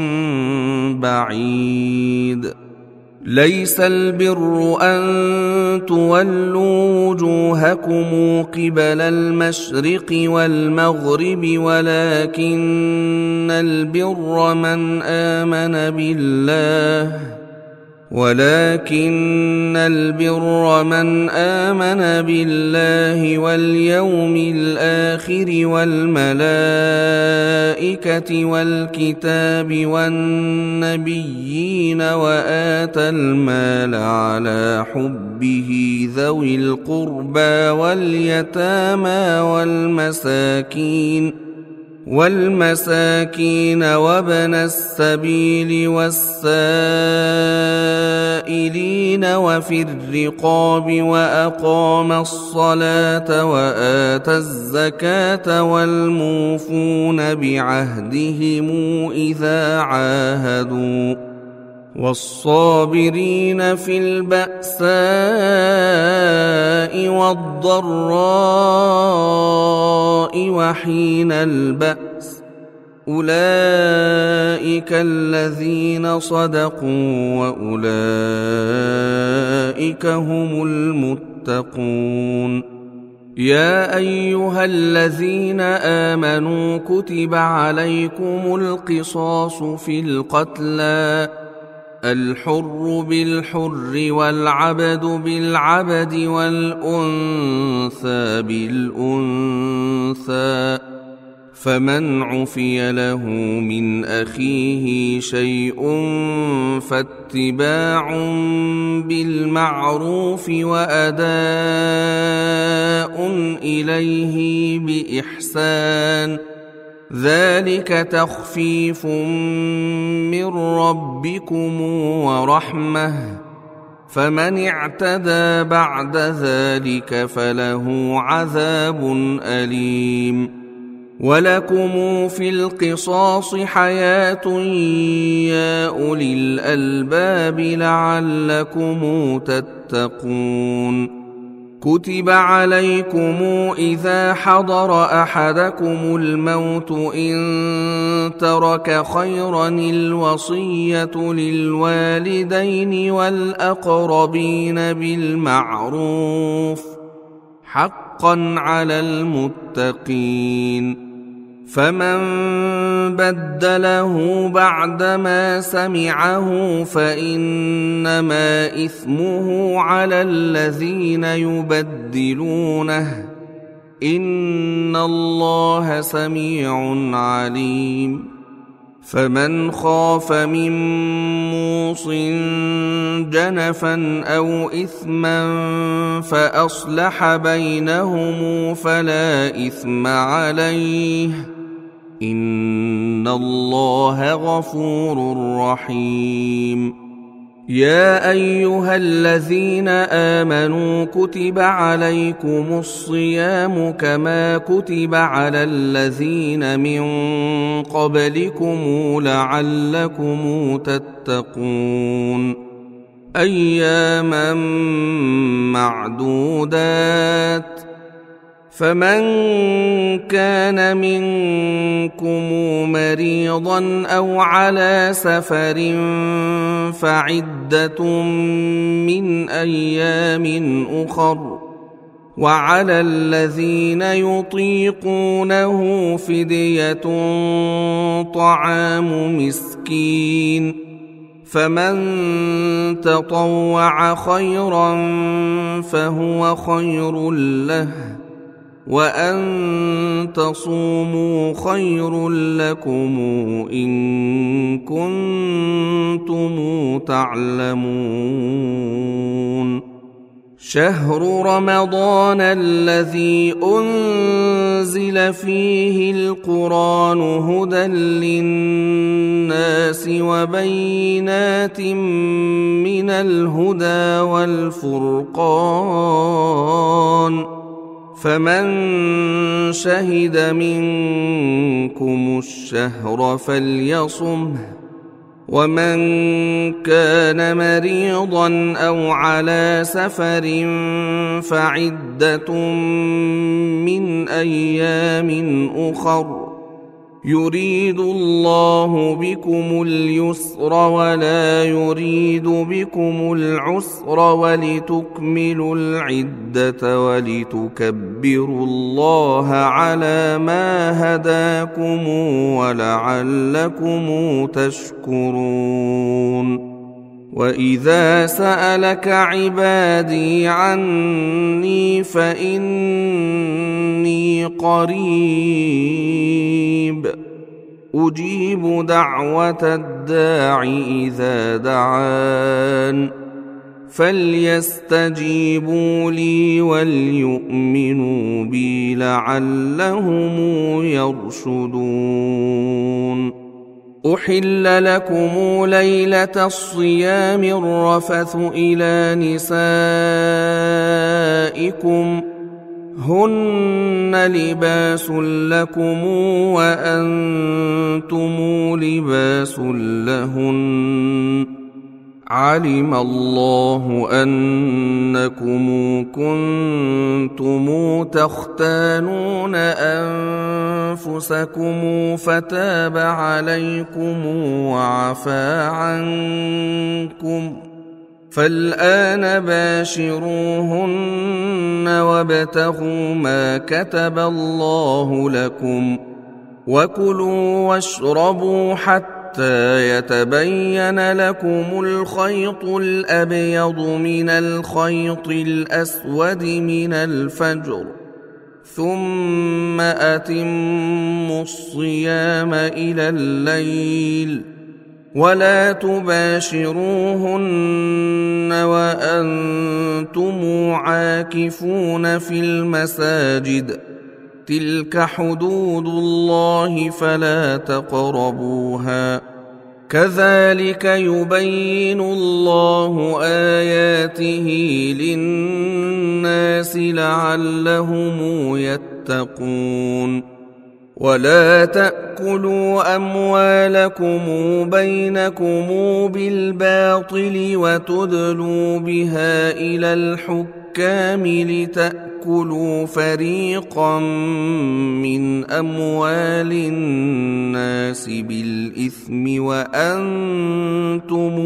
بعيد ليس البر أن تولوا وجوهكم قبل المشرق والمغرب ولكن البر من آمن بالله ولكن البر من آمن بالله واليوم الآخر والملائكة والكتاب والنبيين وآتى المال على حبه ذوي القربى واليتامى والمساكين والمساكين وابن السبيل والسائلين وفي الرقاب وأقام الصلاة وآتى الزكاة والموفون بعهدهم إذا عاهدوا والصابرين في البأساء والضراء وحين البأس أولئك الذين صدقوا وأولئك هم المتقون يا أيها الذين آمنوا كتب عليكم القصاص في القتلى الحر بالحر والعبد بالعبد والأنثى بالأنثى فمن عفي له من أخيه شيء فاتباع بالمعروف وأداء إليه بإحسان ذلك تخفيف من ربكم ورحمة، فمن اعتدى بعد ذلك فله عذاب أليم. ولكم في القصاص حياة يا أولي الألباب لعلكم تتقون. كتب عليكم إذا حضر أحدكم الموت إن ترك خيرا الوصية للوالدين والأقربين بالمعروف حقا على المتقين. فمن بدله بعدما سمعه فإنما إثمه على الذين يبدلونه، إن الله سميع عليم. فمن خاف من موص جنفا أو إثما فأصلح بينهم فلا إثم عليه، إن الله غفور رحيم. يا أيها الذين آمنوا كتب عليكم الصيام كما كتب على الذين من قبلكم لعلكم تتقون. أياما معدودات، فمن كان منكم مريضا أو على سفر فعدة من أيام أخر، وعلى الذين يطيقونه فدية طعام مسكين، فمن تطوع خيرا فهو خير له، وأن تصوموا خير لكم إن كنتم تعلمون. شهر رمضان الذي أنزل فيه القرآن هدى للناس وبينات من الهدى والفرقان، فمن شهد منكم الشهر فليصمه، ومن كان مريضا أو على سفر فعدة من أيام أخر، يريد الله بكم اليسر ولا يريد بكم العسر ولتكملوا العدة ولتكبروا الله على ما هداكم ولعلكم تشكرون. وإذا سألك عبادي عني فإني قريب أجيب دعوة الداع إذا دعان، فليستجيبوا لي وليؤمنوا بي لعلهم يرشدون. أحل لكم ليلة الصيام الرفث إلى نسائكم هن لباس لكم وأنتم لباس لهن، علم الله أنكم كنتم تختانون أنفسكم فتاب عليكم وعفى عنكم، فالآن باشروهن وابتغوا ما كتب الله لكم، وكلوا واشربوا حتى يتبين لكم الخيط الأبيض من الخيط الأسود من الفجر، ثم أتموا الصيام إلى الليل، ولا تباشروهن وأنتم عاكفون في المساجد، تلك حدود الله فلا تقربوها كذلك يبين الله آياته للناس لعلهم يتقون ولا تأكلوا أموالكم بينكم بالباطل وتدلوا بها إلى الحكام لتأكلوا فريقا من أموال الناس بالإثم وأنتم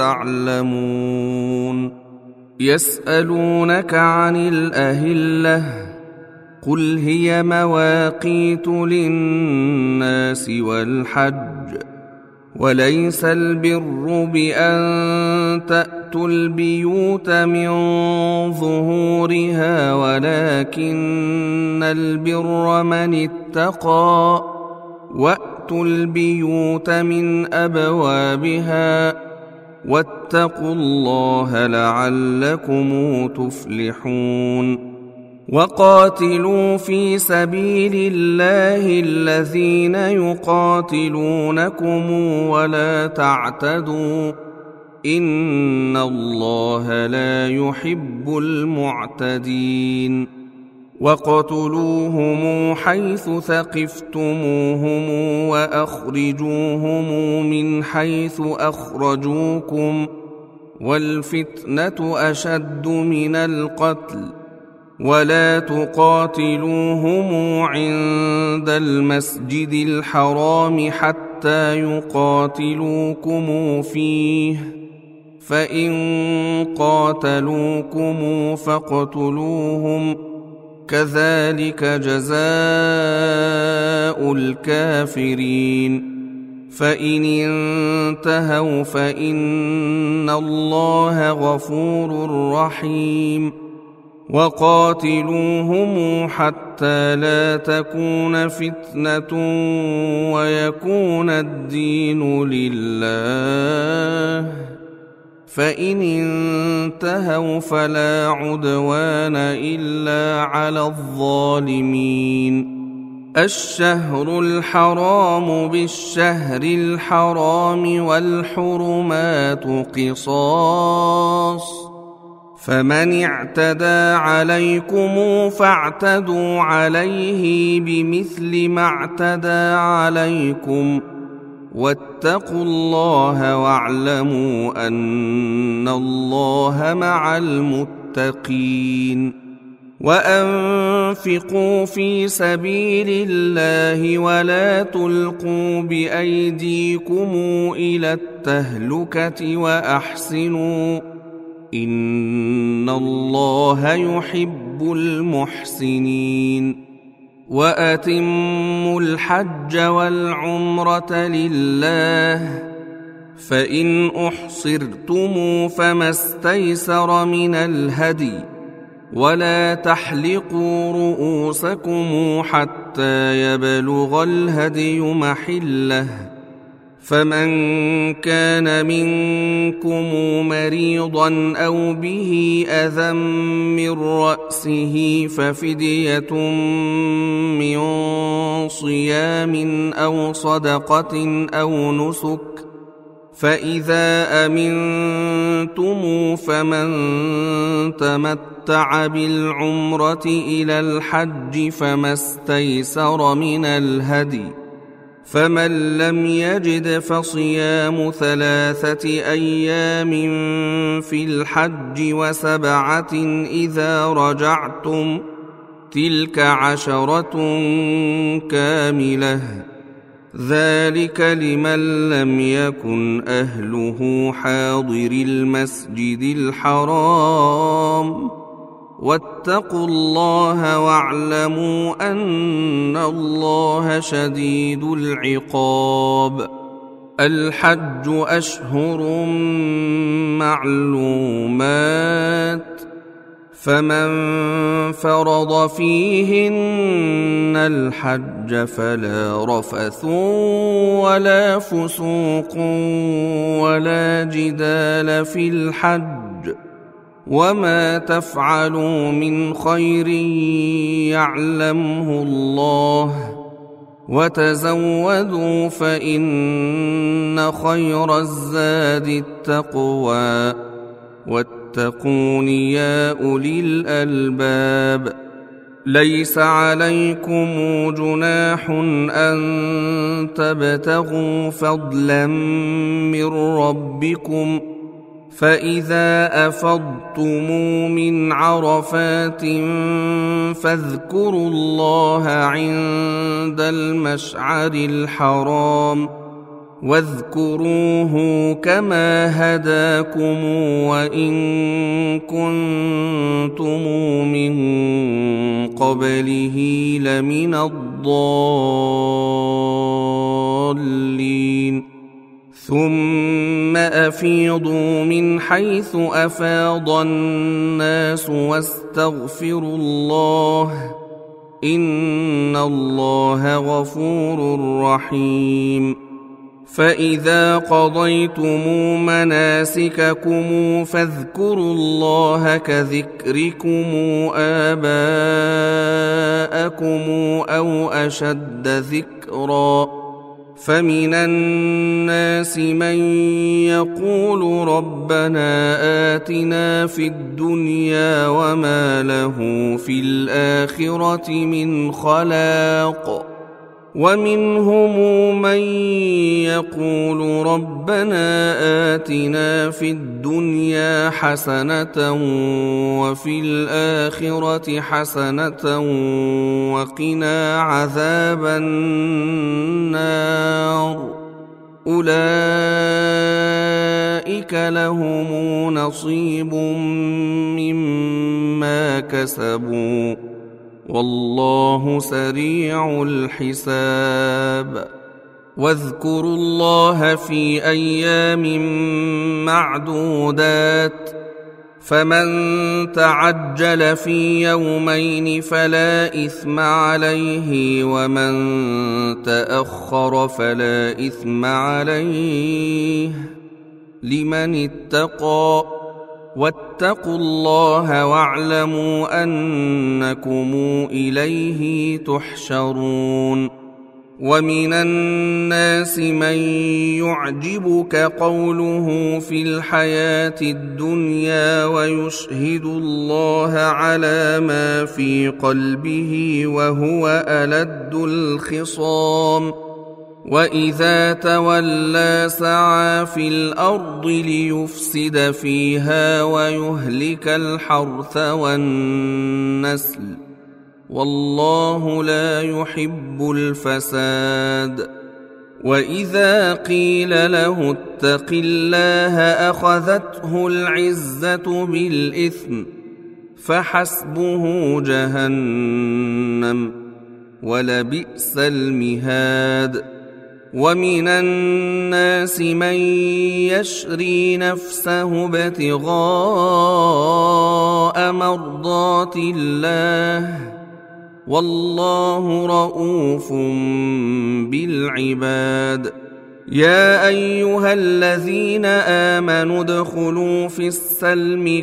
تعلمون يسألونك عن الأهلة قل هي مواقيت للناس والحج وليس البر بأن تأتوا البيوت من ظهورها ولكن البر من اتقى وأتوا البيوت من أبوابها واتقوا الله لعلكم تفلحون وقاتلوا في سبيل الله الذين يقاتلونكم ولا تعتدوا إن الله لا يحب المعتدين وقتلوهم حيث ثقفتموهم وأخرجوهم من حيث أخرجوكم والفتنة أشد من القتل ولا تقاتلوهم عند المسجد الحرام حتى يقاتلوكم فيه فإن قاتلوكم فاقتلوهم كذلك جزاء الكافرين فإن انتهوا فإن الله غفور رحيم وقاتلوهم حتى لا تكون فتنة ويكون الدين لله فإن انتهوا فلا عدوان إلا على الظالمين الشهر الحرام بالشهر الحرام والحرمات قصاص فمن اعتدى عليكم فاعتدوا عليه بمثل ما اعتدى عليكم واتقوا الله واعلموا أن الله مع المتقين وأنفقوا في سبيل الله ولا تلقوا بأيديكم إلى التهلكة وأحسنوا إن الله يحب المحسنين وأتموا الحج والعمرة لله فإن أحصرتم فما استيسر من الهدي ولا تحلقوا رؤوسكم حتى يبلغ الهدي محله فمن كان منكم مريضا أو به أذى من رأسه ففدية من صيام أو صدقة أو نسك فإذا أمنتم فمن تمتع بالعمرة إلى الحج فما استيسر من الهدي فمن لم يجد فصيام ثلاثة أيام في الحج وسبعة إذا رجعتم تلك عشرة كاملة ذلك لمن لم يكن أهله حاضر المسجد الحرام واتقوا الله واعلموا أن الله شديد العقاب الحج أشهر معلومات فمن فرض فيهن الحج فلا رفث ولا فسوق ولا جدال في الحج وما تفعلوا من خير يعلمه الله وتزودوا فإن خير الزاد التقوى واتقون يا أولي الألباب. ليس عليكم جناح أن تبتغوا فضلا من ربكم فإذا أفضتم من عرفات فاذكروا الله عند المشعر الحرام واذكروه كما هداكم وإن كنتم من قبله لمن الضالين. ثم أفيضوا من حيث أفاض الناس واستغفروا الله إن الله غفور رحيم. فإذا قضيتم مناسككم فاذكروا الله كذكركم آباءكم أو أشد ذكرًا. فمن الناس من يقول ربنا آتنا في الدنيا وما له في الآخرة من خلاق ومنهم من يقول ربنا آتنا في الدنيا حسنة وفي الآخرة حسنة وقنا عذاب النار. أولئك لهم نصيب مما كسبوا والله سريع الحساب. واذكروا الله في أيام معدودات فمن تعجل في يومين فلا إثم عليه ومن تأخر فلا إثم عليه لمن اتقى واتقوا الله واعلموا أنكم إليه تحشرون. ومن الناس من يعجبك قوله في الحياة الدنيا ويشهد الله على ما في قلبه وهو ألد الخصام وإذا تولى سعى في الأرض ليفسد فيها ويهلك الحرث والنسل والله لا يحب الفساد. وإذا قيل له اتق الله أخذته العزة بالإثم فحسبه جهنم ولبئس المهاد. ومن الناس من يشري نفسه ابتغاء مرضات الله والله رؤوف بالعباد. يا أيها الذين آمنوا ادخلوا في السلم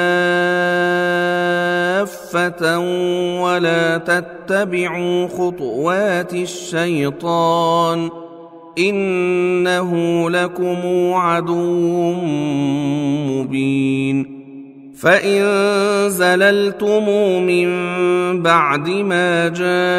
كافة ولا تتبعوا خطوات الشيطان إنه لكم عدو مبين. فإن زللتم من بعد ما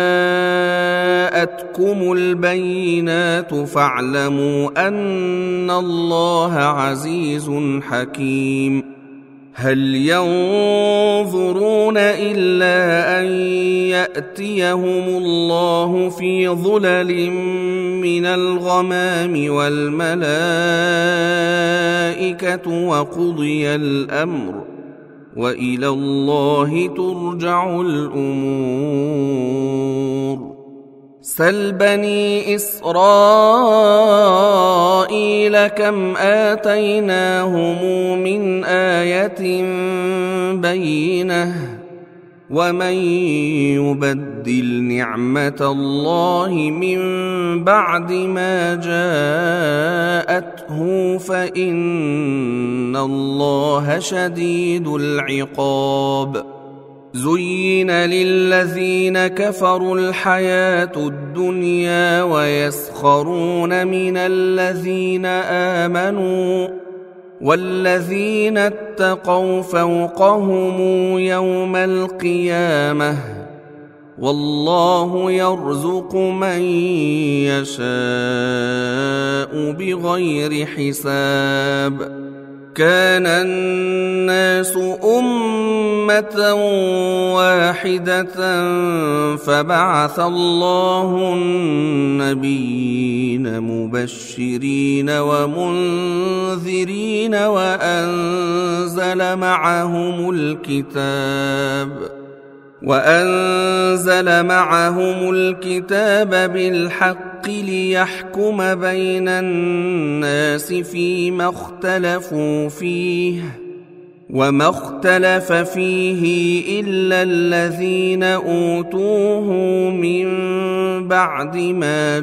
جاءتكم البينات فاعلموا أن الله عزيز حكيم. هل ينظرون إلا أن يأتيهم الله في ظلل من الغمام والملائكة وقضي الأمر وإلى الله ترجع الأمور. سل بني إسرائيل كم آتيناهم من آية بينة ومن يبدل نعمة الله من بعد ما جاءته فإن الله شديد العقاب. زين للذين كفروا الحياة الدنيا ويسخرون من الذين آمنوا والذين اتقوا فوقهم يوم القيامة والله يرزق من يشاء بغير حساب. كان الناس أمة واحدة فبعث الله النبيين مبشرين ومنذرين وأنزل معهم الكتاب وأنزل معهم الكتاب بالحق ليحكم بين الناس فيما اختلفوا فيه وما اختلف فيه إلا الذين أوتوه من بعد ما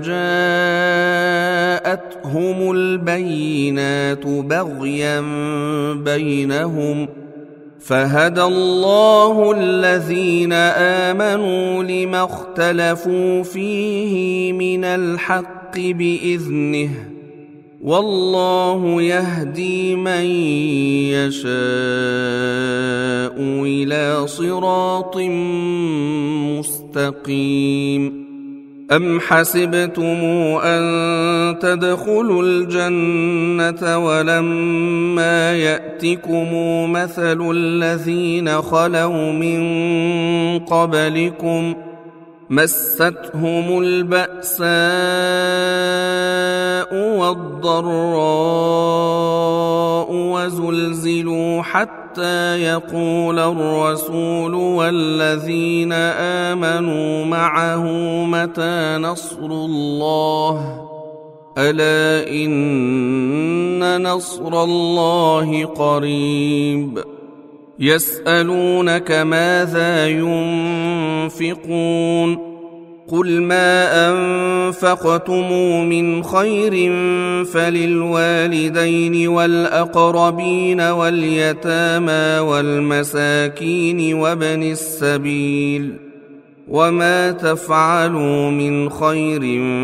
جاءتهم البينات بغيا بينهم فهدى الله الذين آمنوا لما اختلفوا فيه من الحق بإذنه والله يهدي من يشاء إلى صراط مستقيم. أم حسبتم أن تدخلوا الجنة ولما يأتكم مثل الذين خلوا من قبلكم مستهم البأساء والضراء وزلزلوا حتى يقول الرسول والذين آمنوا معه متى نصر الله ألا إن نصر الله قريب. يسألونك ماذا ينفقون قل ما أنفقتم من خير فللوالدين والأقربين واليتامى والمساكين وابن السبيل وما تفعلوا من خير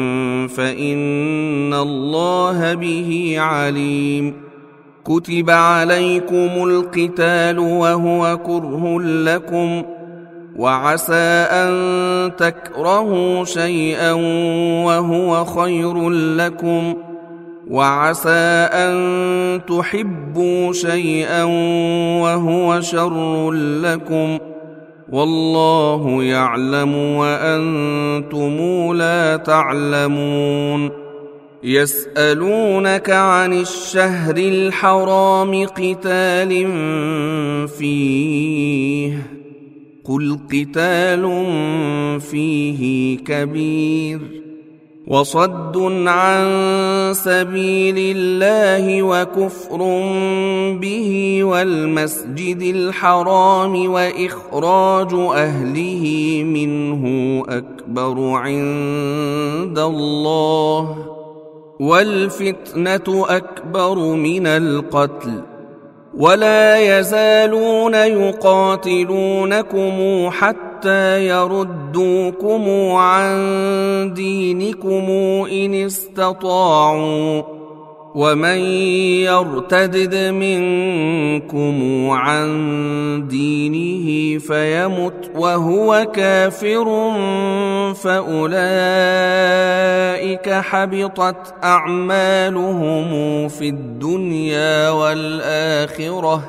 فإن الله به عليم. كتب عليكم القتال وهو كره لكم وعسى أن تكرهوا شيئا وهو خير لكم وعسى أن تحبوا شيئا وهو شر لكم والله يعلم وأنتم لا تعلمون. يسألونك عن الشهر الحرام قتال فيه قل قتال فيه كبير وصد عن سبيل الله وكفر به والمسجد الحرام وإخراج أهله منه أكبر عند الله والفتنة أكبر من القتل ولا يزالون يقاتلونكم حتى يردوكم عن دينكم إن استطاعوا ومن يرتدد منكم عن دينه فيمت وهو كافر فأولئك حبطت أعمالهم في الدنيا والآخرة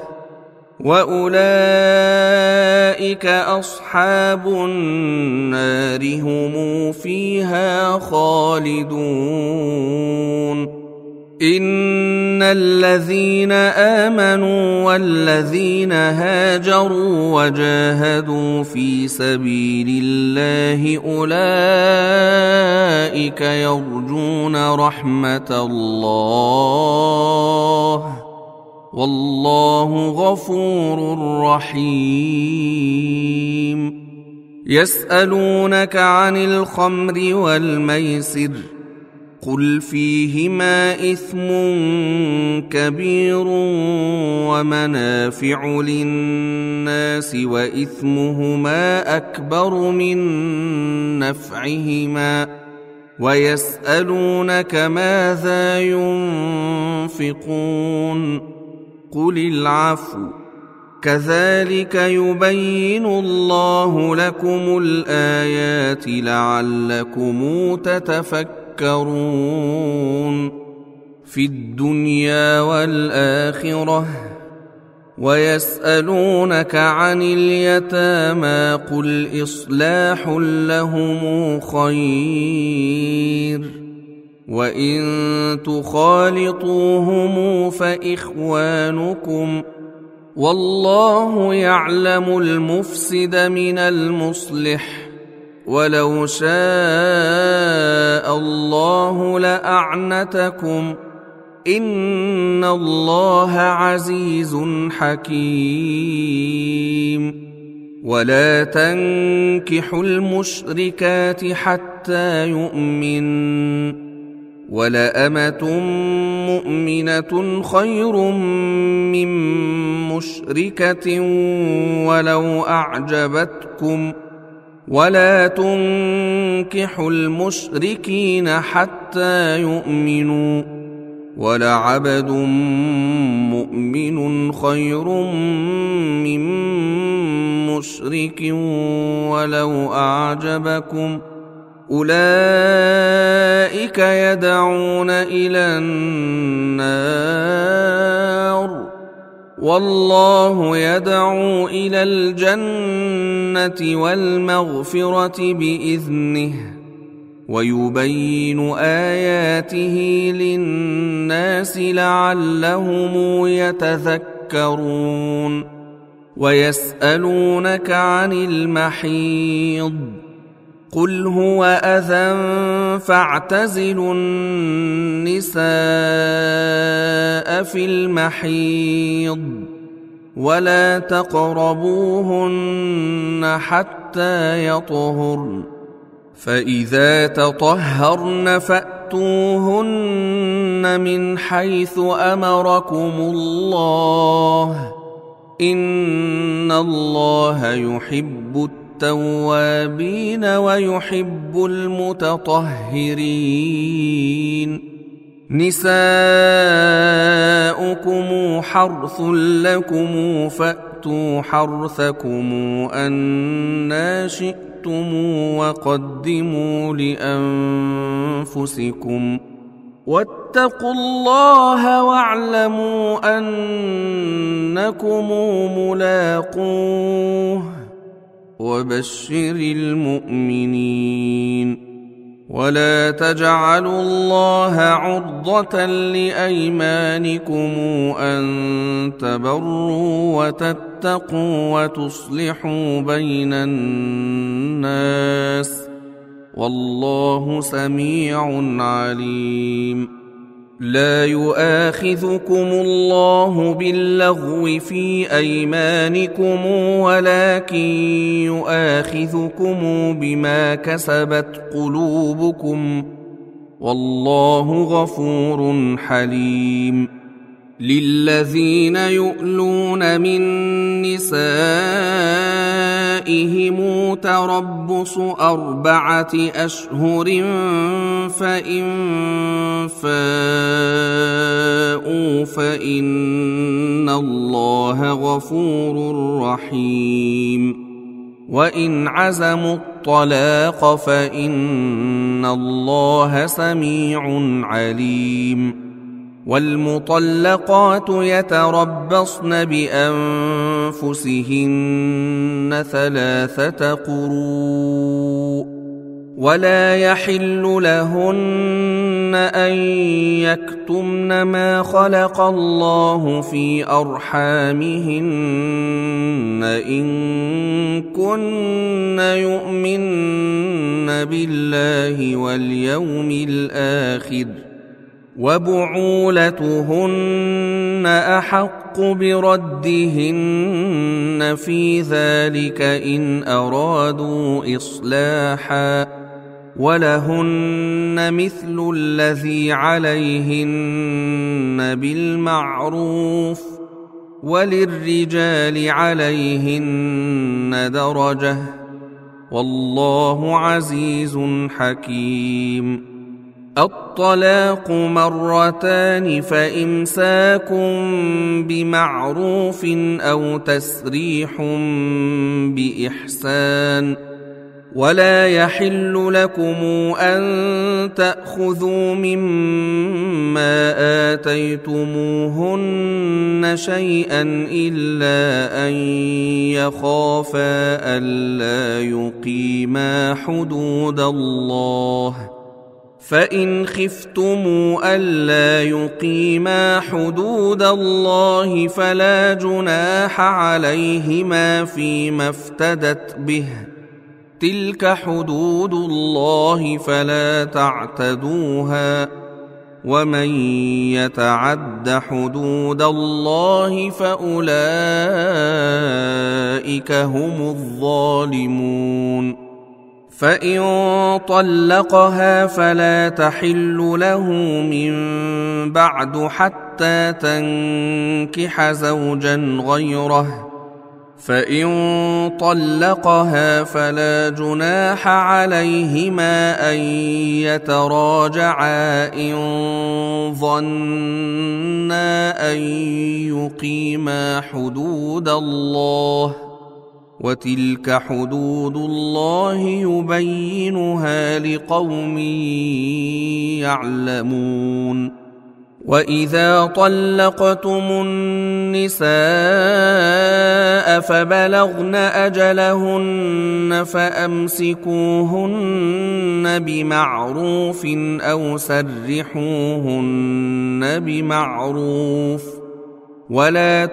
وأولئك أصحاب النار هم فيها خالدون. إن الذين آمنوا والذين هاجروا وجاهدوا في سبيل الله أولئك يرجون رحمة الله والله غفور رحيم. يسألونك عن الخمر والميسر قل فيهما إثم كبير ومنافع للناس وإثمهما أكبر من نفعهما ويسألونك ماذا ينفقون قل العفو كذلك يبين الله لكم الآيات لعلكم تتفكرون في الدنيا والآخرة ويسألونك عن اليتامى قل إصلاح لهم خير وإن تخالطوهم فإخوانكم والله يعلم المفسد من المصلح ولو شاء الله لأعنتكم إن الله عزيز حكيم ولا تنكحوا المشركات حتى يؤمن ولأمة مؤمنة خير من مشركة ولو أعجبتكم ولا تنكحوا المشركين حتى يؤمنوا ولعبد مؤمن خير من مشرك ولو أعجبكم أولئك يدعون إلى النار والله يدعو إلى الجنة والمغفرة بإذنه ويبين آياته للناس لعلهم يتذكرون ويسألونك عن المحيض قل هو أذى فاعتزلوا النساء في المحيض ولا تقربوهن حتى يطهرن فإذا تطهرن فأتوهن من حيث أمركم الله إن الله يحب التوابين ويحب المتطهرين نساؤكم حرث لكم فأتوا حرثكم أنى شئتم وقدموا لأنفسكم واتقوا الله واعلموا أنكم ملاقوه وبشر المؤمنين ولا تجعلوا الله عرضة لأيمانكم أن تبروا وتتقوا وتصلحوا بين الناس والله سميع عليم لا يؤاخذكم الله باللغو في أيمانكم ولكن يؤاخذكم بما كسبت قلوبكم والله غفور حليم للذين يؤلون من نسائهم تربص أربعة أشهر فإن فاءوا فإن الله غفور رحيم وإن عزموا الطلاق فإن الله سميع عليم والمطلقات يتربصن بأنفسهن ثلاثة قروء ولا يحل لهن أن يكتمن ما خلق الله في أرحامهن إن كن يؤمن بالله واليوم الآخر وبعولتهن أحق بردهن في ذلك إن أرادوا إصلاحا ولهن مثل الذي عليهن بالمعروف وللرجال عليهن درجة والله عزيز حكيم. الطلاق مرتان فإمساك بمعروف أو تسريح بإحسان ولا يحل لكم أن تأخذوا مما آتيتموهن شيئا إلا أن يخافا ألا يقيما حدود الله فإن خفتموا ألا يقيما حدود الله فلا جناح عليهما فيما افتدت به تلك حدود الله فلا تعتدوها ومن يتعد حدود الله فأولئك هم الظالمون. فإن طلقها فلا تحل له من بعد حتى تنكح زوجا غيره فإن طلقها فلا جناح عليهما أن يتراجعا إن ظنا أن يقيما حدود الله وتلك حدود الله يبينها لقوم يعلمون. وإذا طلقتم النساء فبلغن أجلهن فأمسكوهن بمعروف أو سرحوهن بمعروف ولا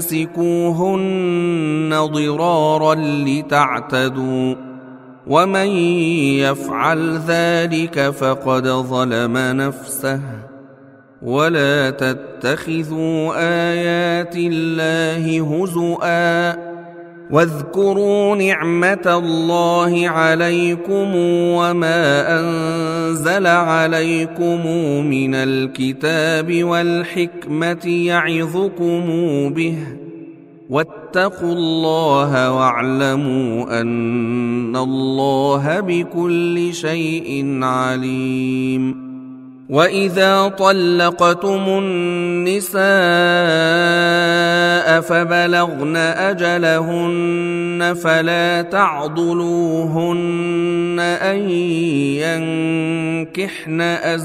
تمسكوهن ضرارا لتعتدوا ومن يفعل ذلك فقد ظلم نفسه ولا تتخذوا آيات الله هزؤا واذكروا نعمة الله عليكم وما أنزل عليكم من الكتاب والحكمة يعظكم به واتقوا الله واعلموا أن الله بكل شيء عليم. وإذا طلقتم النساء فبلغن أجلهن فلا تعضلوهن أن ينكحن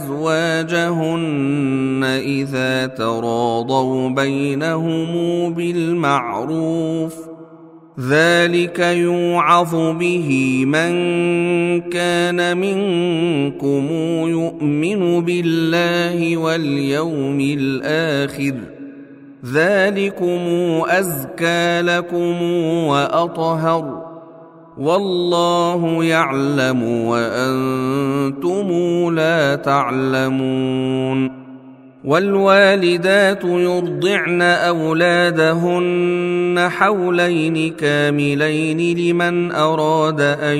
أزواجهن إذا تراضوا بينهم بالمعروف ذلك يوعظ به من كان منكم يؤمن بالله واليوم الآخر ذلكم أزكى لكم وأطهر والله يعلم وأنتم لا تعلمون. والوالدات يرضعن أولادهن حولين كاملين لمن أراد أن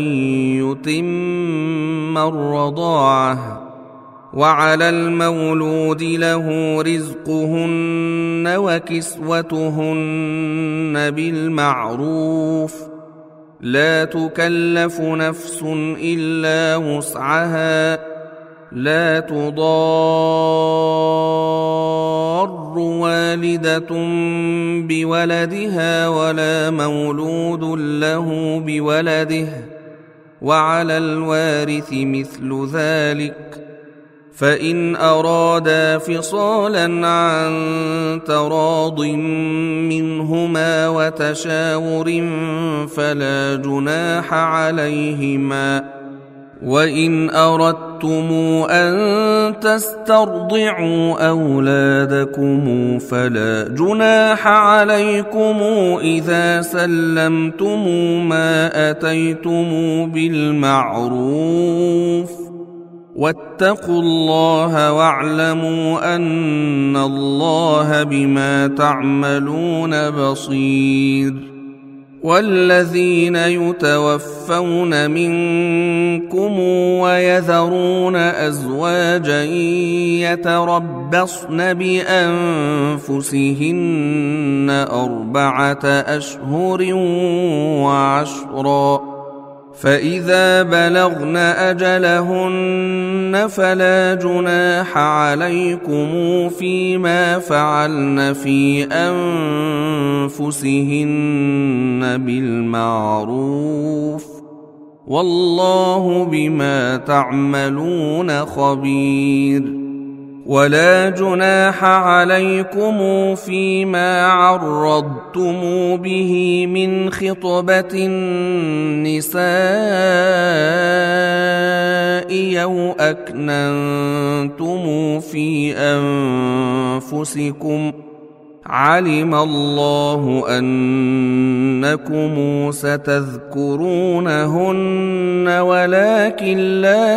يتم الرضاعة وعلى المولود له رزقهن وكسوتهن بالمعروف لا تكلف نفس إلا وسعها لا تضار والدة بولدها ولا مولود له بولده وعلى الوارث مثل ذلك فإن أرادا فصالا عن تراض منهما وتشاور فلا جناح عليهما. وإن أردتم أن تسترضعوا أولادكم فلا جناح عليكم إذا سلمتم ما أتيتم بالمعروف واتقوا الله واعلموا أن الله بما تعملون بصير. والذين يتوفون منكم ويذرون أزواجا يتربصن بأنفسهن أربعة أشهر وعشرا، فإذا بلغن أجلهن فلا جناح عليكم فيما فعلن في أنفسهن بالمعروف، والله بما تعملون خبير. ولا جناح عليكم فيما عرضتم به من خطبة النساء أو أكننتم في أنفسكم، علم الله أنكم ستذكرونهن ولكن لا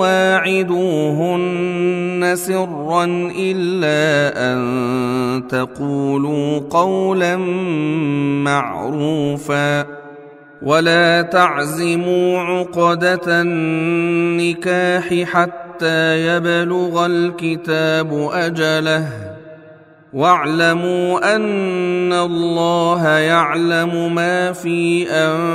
تواعدوهن سرا إلا أن تقولوا قولا معروفا، ولا تعزموا عقدة النكاح حتى يبلغ الكتاب أجله، واعلموا أن الله يعلم ما في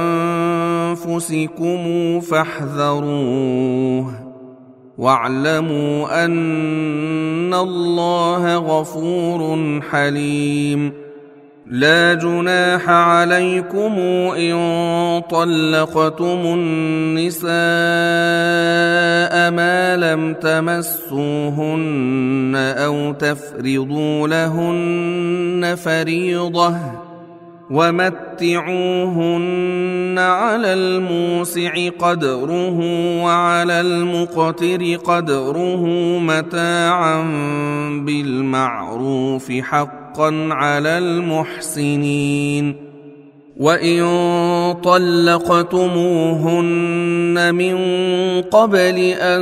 أنفسكم فاحذروه، واعلموا أن الله غفور حليم. لا جناح عليكم إن طلقتم النساء ما لم تمسوهن أو تفرضوا لهن فريضة، ومتعوهن على الموسع قدره وعلى المقتر قدره متاعا بالمعروف حقا على المحسنين. وإن طلقتموهن من قبل أن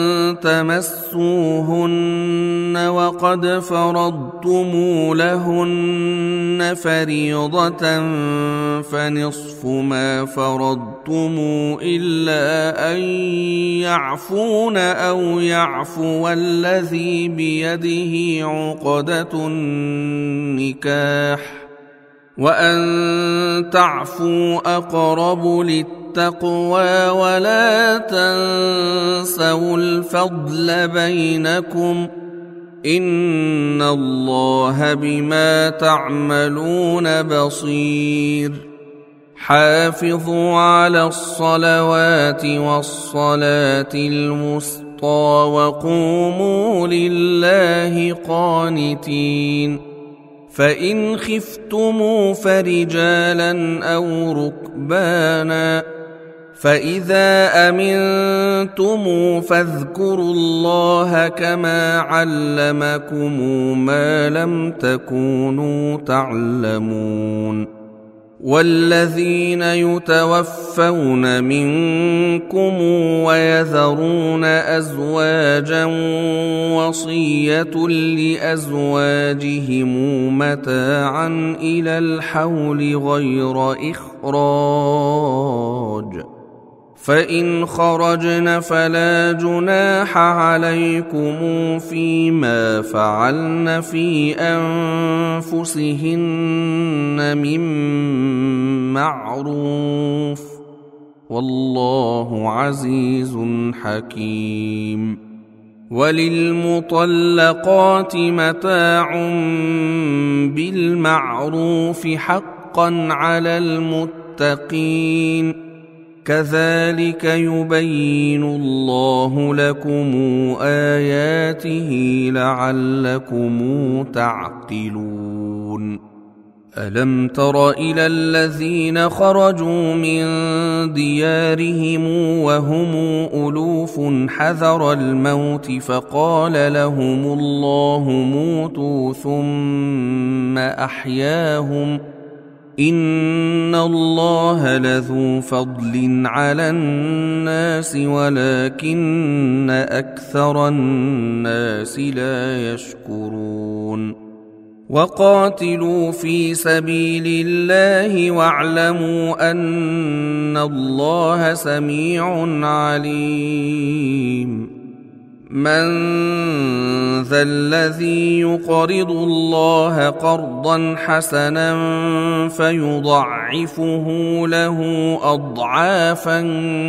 تمسوهن وقد فرضتم لهن فريضة فنصف ما فرضتم إلا أن يعفون أو يعفو الذي بيده عقدة النكاح، وأن تعفوا أقرب للتقوى، ولا تنسوا الفضل بينكم، إن الله بما تعملون بصير. حافظوا على الصلوات والصلاة الوسطى وقوموا لله قانتين. فإن خفتم فرجالا أو ركبانا، فإذا أمنتم فاذكروا الله كما علمكم ما لم تكونوا تعلمون. والذين يتوفون منكم ويذرون أزواجا وصية لأزواجهم متاعا إلى الحول غير إخراج، فإن خرجن فلا جناح عليكم فيما فعلن في أنفسهن من معروف، والله عزيز حكيم. وللمطلقات متاع بالمعروف حقا على المتقين، كذلك يبين الله لكم آياته لعلكم تعقلون. ألم تر إلى الذين خرجوا من ديارهم وهم ألوف حذر الموت فقال لهم الله موتوا ثم أحياهم إن الله لذو فضل على الناس ولكن أكثر الناس لا يشكرون وقاتلوا في سبيل الله واعلموا أن الله سميع عليم من ذا الذي يقرض الله قرضا حسنا فيضعفه له أضعافا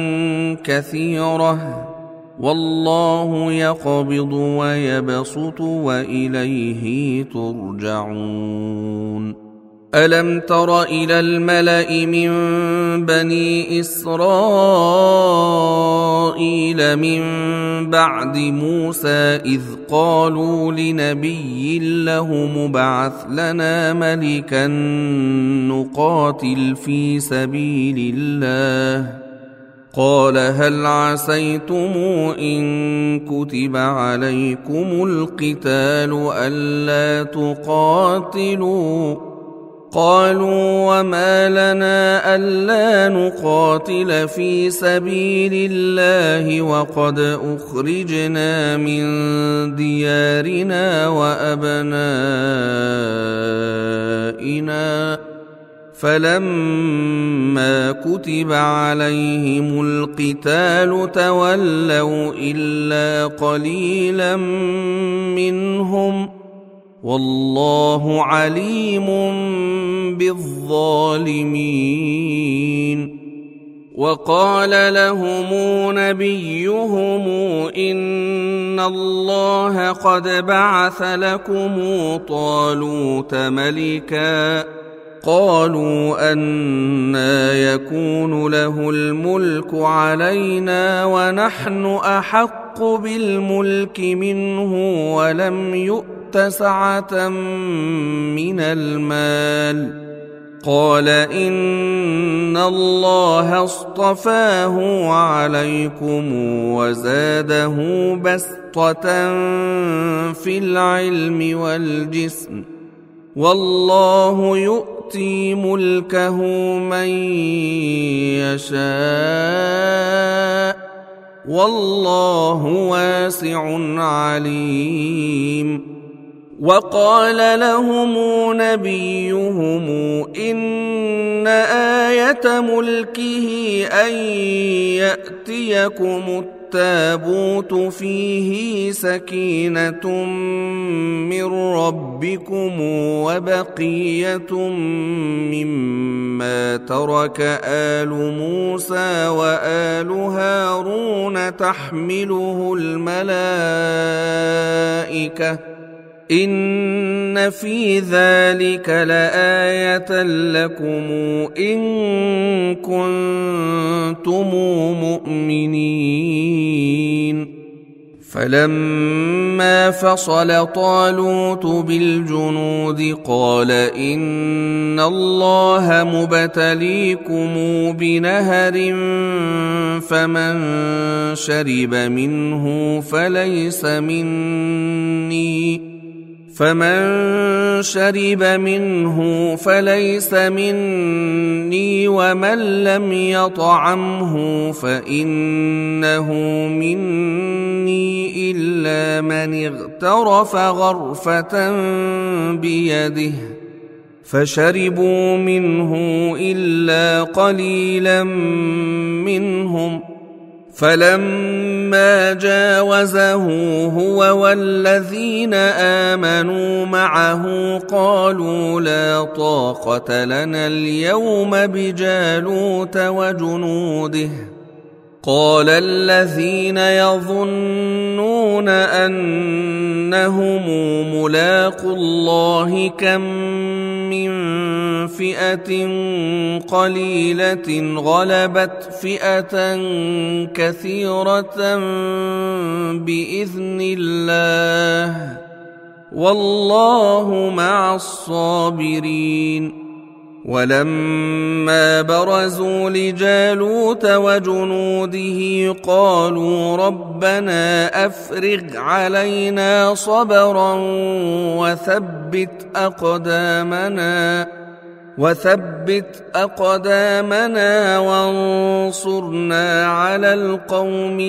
كثيرة والله يقبض ويبسط وإليه ترجعون ألم تر إلى الملأ من بني إسرائيل من بعد موسى إذ قالوا لنبي له مبعث لنا ملكا نقاتل في سبيل الله قال هل عسيتم إن كتب عليكم القتال ألا تقاتلوا قالوا وما لنا ألا نقاتل في سبيل الله وقد أخرجنا من ديارنا وأبنائنا فلما كتب عليهم القتال تولوا إلا قليلا منهم والله عليم بالظالمين وقال لهم نبيهم إن الله قد بعث لكم طالوت ملكا قالوا أنى يكون له الملك علينا ونحن أحق بالملك منه ولم يؤت سعة من المال قال إن الله اصطفاه عليكم وزاده بسطة في العلم والجسم والله يؤتي ملكه من يشاء والله واسع عليم وقال لهم نبيهم إن آية ملكه أن يأتيكم التابوت فيه سكينة من ربكم وبقية مما ترك آل موسى وآل هارون تحمله الملائكة إن في ذلك لآية لكم إن كنتم مؤمنين فلما فصل طالوت بالجنود قال إن الله مبتليكم بنهر فمن شرب منه فليس مني فمن شرب منه فليس مني ومن لم يطعمه فإنه مني إلا من اغترف غرفة بيده فشربوا منه إلا قليلا منهم فلما جاوزه هو والذين آمنوا معه قالوا لا طاقة لنا اليوم بجالوت وجنوده قال الذين يظنون أنهم ملاقو الله كم من فئة قليلة غلبت فئة كثيرة بإذن الله والله مع الصابرين ولما برزوا لجالوت وجنوده قالوا ربنا أفرغ علينا صبرا وثبت أقدامنا وثبت أقدامنا وانصرنا على القوم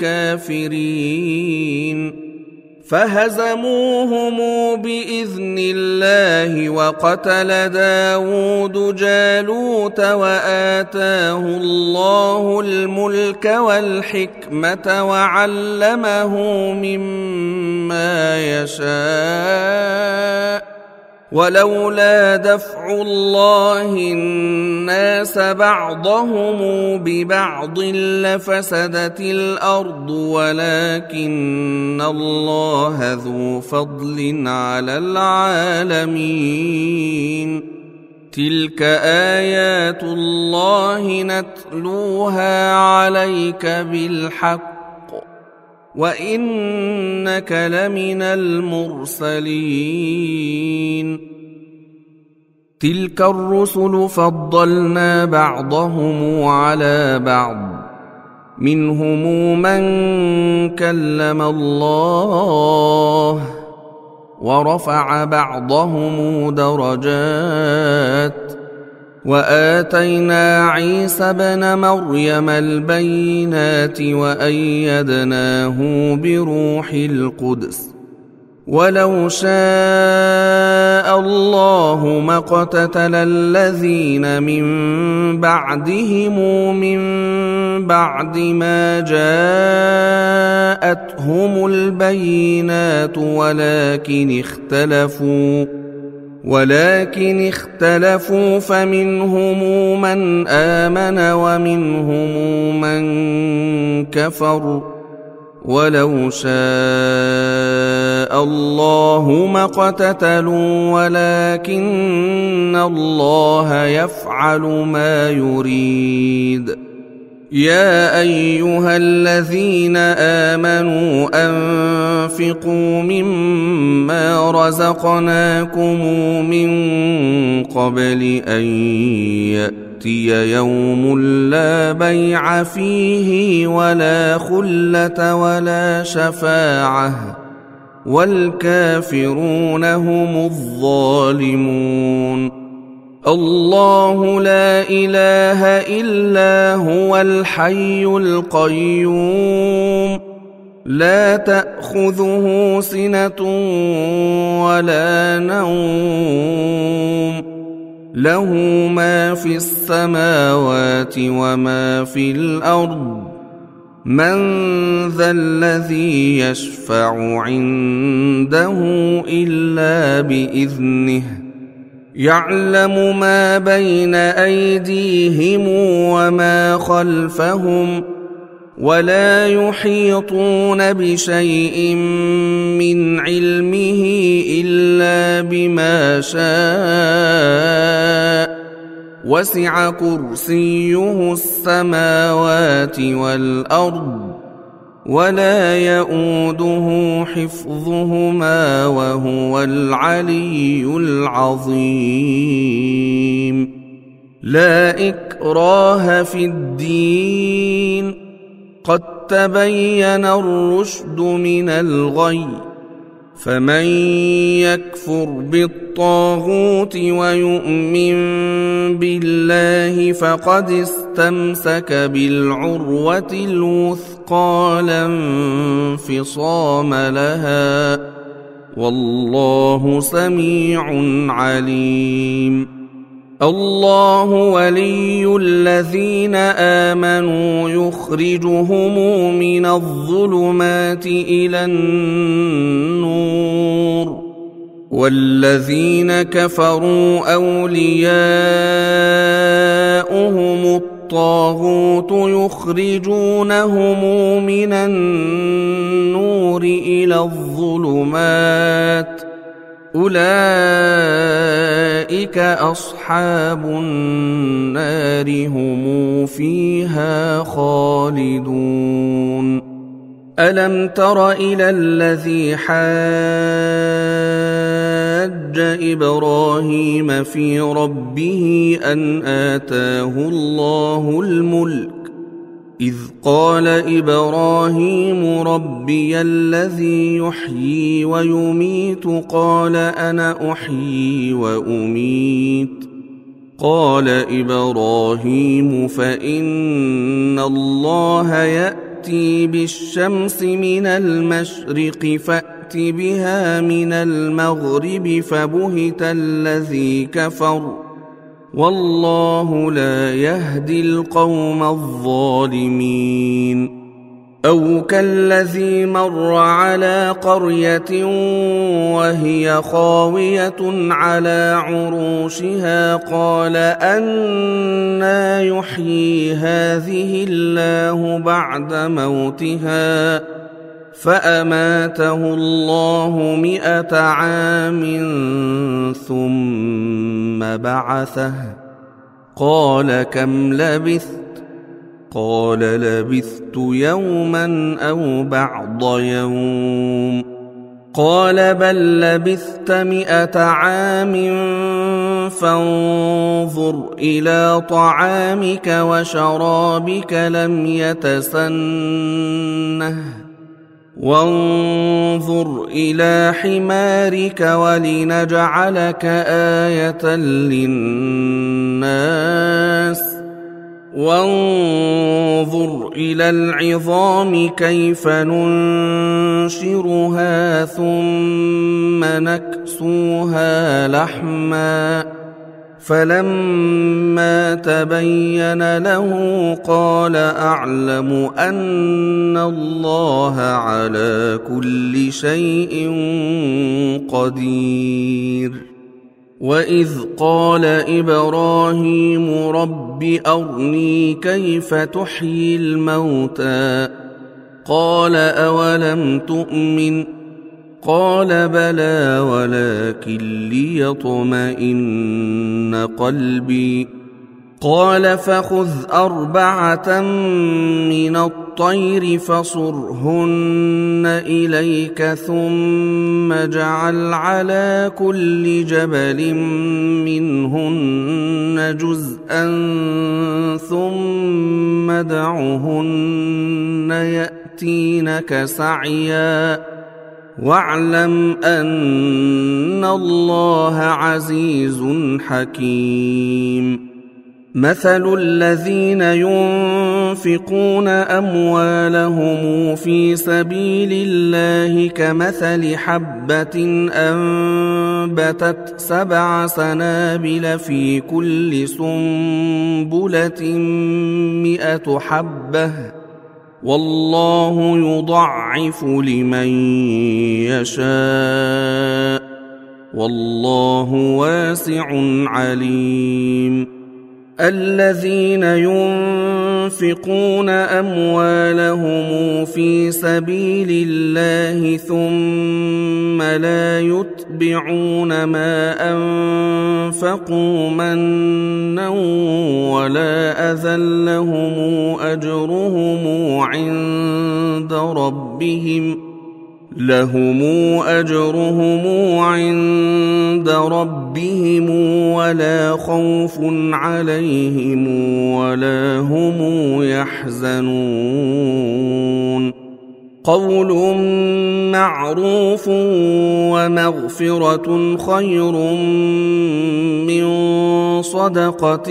الكافرين فهزموهم بإذن الله وقتل داود جالوت وآتاه الله الملك والحكمة وعلمه مما يشاء ولولا دفع الله الناس بعضهم ببعض لفسدت الأرض ولكن الله ذو فضل على العالمين تلك آيات الله نتلوها عليك بالحق وإنك لمن المرسلين تلك الرسل فضلنا بعضهم على بعض منهم من كلم الله ورفع بعضهم درجات وآتينا عيسى ابن مريم البينات وأيدناه بروح القدس ولو شاء الله ما اقتتل الذين من بعدهم من بعد ما جاءتهم البينات ولكن اختلفوا ولكن اختلفوا فمنهم من آمن ومنهم من كفر ولو شاء الله ما اقتتلوا ولكن الله يفعل ما يريد يا أيها الذين آمنوا أنفقوا مما رزقناكم من قبل أن يأتي يوم لا بيع فيه ولا خلة ولا شفاعة والكافرون هم الظالمون الله لا إله إلا هو الحي القيوم لا تأخذه سنة ولا نوم له ما في السماوات وما في الأرض من ذا الذي يشفع عنده إلا بإذنه يعلم ما بين أيديهم وما خلفهم ولا يحيطون بشيء من علمه إلا بما شاء وسع كرسيه السماوات والأرض ولا يؤوده حفظهما وهو العلي العظيم لا إكراه في الدين قد تبين الرشد من الغي فمن يكفر بالطاغوت ويؤمن بالله فقد استمسك بالعروة الوثقى لا انفصام لها والله سميع عليم الله ولي الذين آمنوا يخرجهم من الظلمات إلى النور والذين كفروا أولياؤهم الطاغوت يخرجونهم من النور إلى الظلمات أولئك أصحاب النار هم فيها خالدون ألم تر إلى الذي حاج إبراهيم في ربه أن آتاه الله الملك إذ قال إبراهيم ربي الذي يحيي ويميت قال أنا أحيي وأميت قال إبراهيم فإن الله يأتي بالشمس من المشرق فأت بها من المغرب فبهت الذي كفر والله لا يهدي القوم الظالمين. أو كالذي مر على قرية وهي خاوية على عروشها قال أنى يحيي هذه الله بعد موتها فأماته الله مئة عام ثم بعثه قال كم لبثت قال لبثت يوما أو بعض يوم قال بل لبثت مئة عام فانظر إلى طعامك وشرابك لم يتسنه وانظر إلى حمارك ولنجعلك آية للناس وانظر إلى العظام كيف ننشرها ثم نكسوها لحما فلما تبين له قال أعلم أن الله على كل شيء قدير. وإذ قال إبراهيم رب أرني كيف تحيي الموتى قال أولم تؤمن قال بلى ولكن ليطمئن قلبي قال فخذ أربعة من الطير فصرهن إليك ثم اجعل على كل جبل منهن جزءا ثم ادعهن يأتينك سعيا واعلم أن الله عزيز حكيم. مثل الذين ينفقون أموالهم في سبيل الله كمثل حبة أنبتت سبع سنابل في كل سنبلة مئة حبة والله يضعف لمن يشاء والله واسع عليم. الذين ينفقون أموالهم في سبيل الله ثم لا يتبعون ما أنفقوا منا ولا أذى لهم أجرهم عند ربهم لهم أجرهم عند ربهم ولا خوف عليهم ولا هم يحزنون. قول معروف ومغفرة خير من صدقة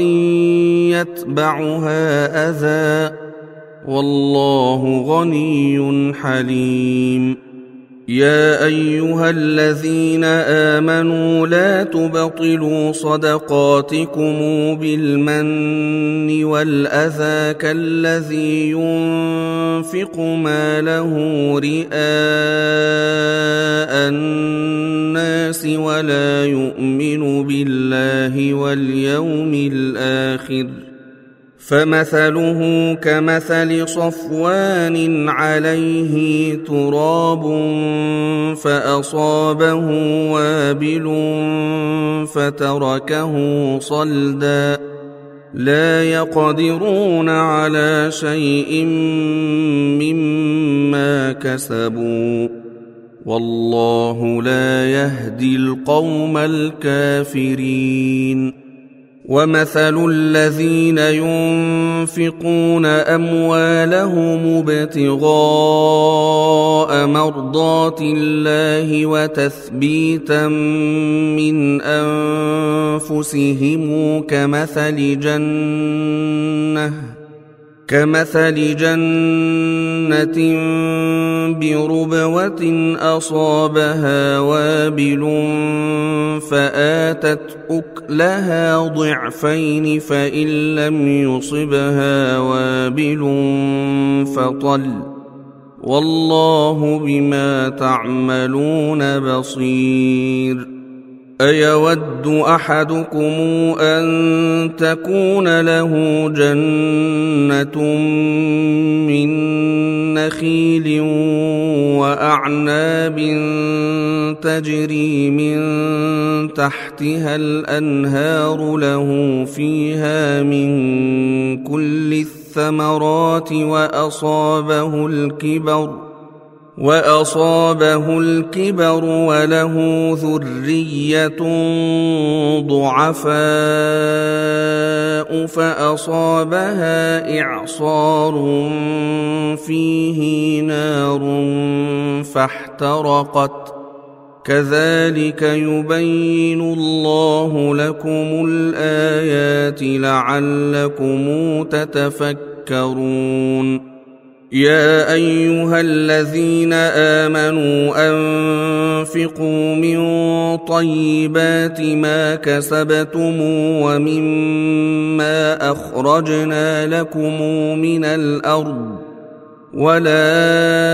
يتبعها أذى والله غني حليم. يا أيها الذين آمنوا لا تبطلوا صدقاتكم بالمن والأذى كالذي ينفق ماله رئاء الناس ولا يؤمن بالله واليوم الآخر فمثله كمثل صفوان عليه تراب فأصابه وابل فتركه صلدا لا يقدرون على شيء مما كسبوا والله لا يهدي القوم الكافرين. ومثل الذين ينفقون أموالهم ابتغاء مرضات الله وتثبيتا من أنفسهم كمثل جنة كمثل جنة بربوة أصابها وابل فآتت أكلها ضعفين فإن لم يصبها وابل فطل والله بما تعملون بصير. أيود أحدكم أن تكون له جنة من نخيل وأعناب تجري من تحتها الأنهار له فيها من كل الثمرات وأصابه الكبر وأصابه الكبر وله ذرية ضعفاء فأصابها إعصار فيه نار فاحترقت كذلك يبين الله لكم الآيات لعلكم تتفكرون. يا أيها الذين آمنوا أنفقوا من طيبات ما كسبتم ومما أخرجنا لكم من الأرض ولا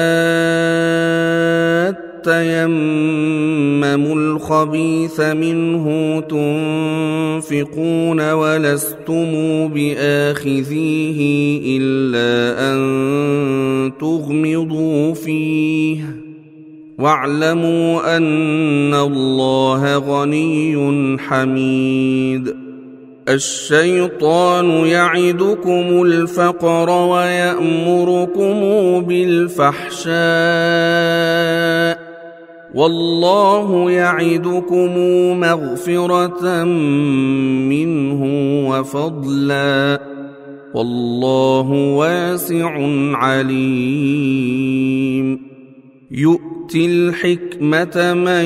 تيمموا الخبيث منه تنفقون ولستم بآخذيه إلا أن تغمضوا فيه واعلموا أن الله غني حميد. الشيطان يعدكم الفقر ويأمركم بالفحشاء والله يعدكم مغفرة منه وفضلا والله واسع عليم. يؤتي الحكمة من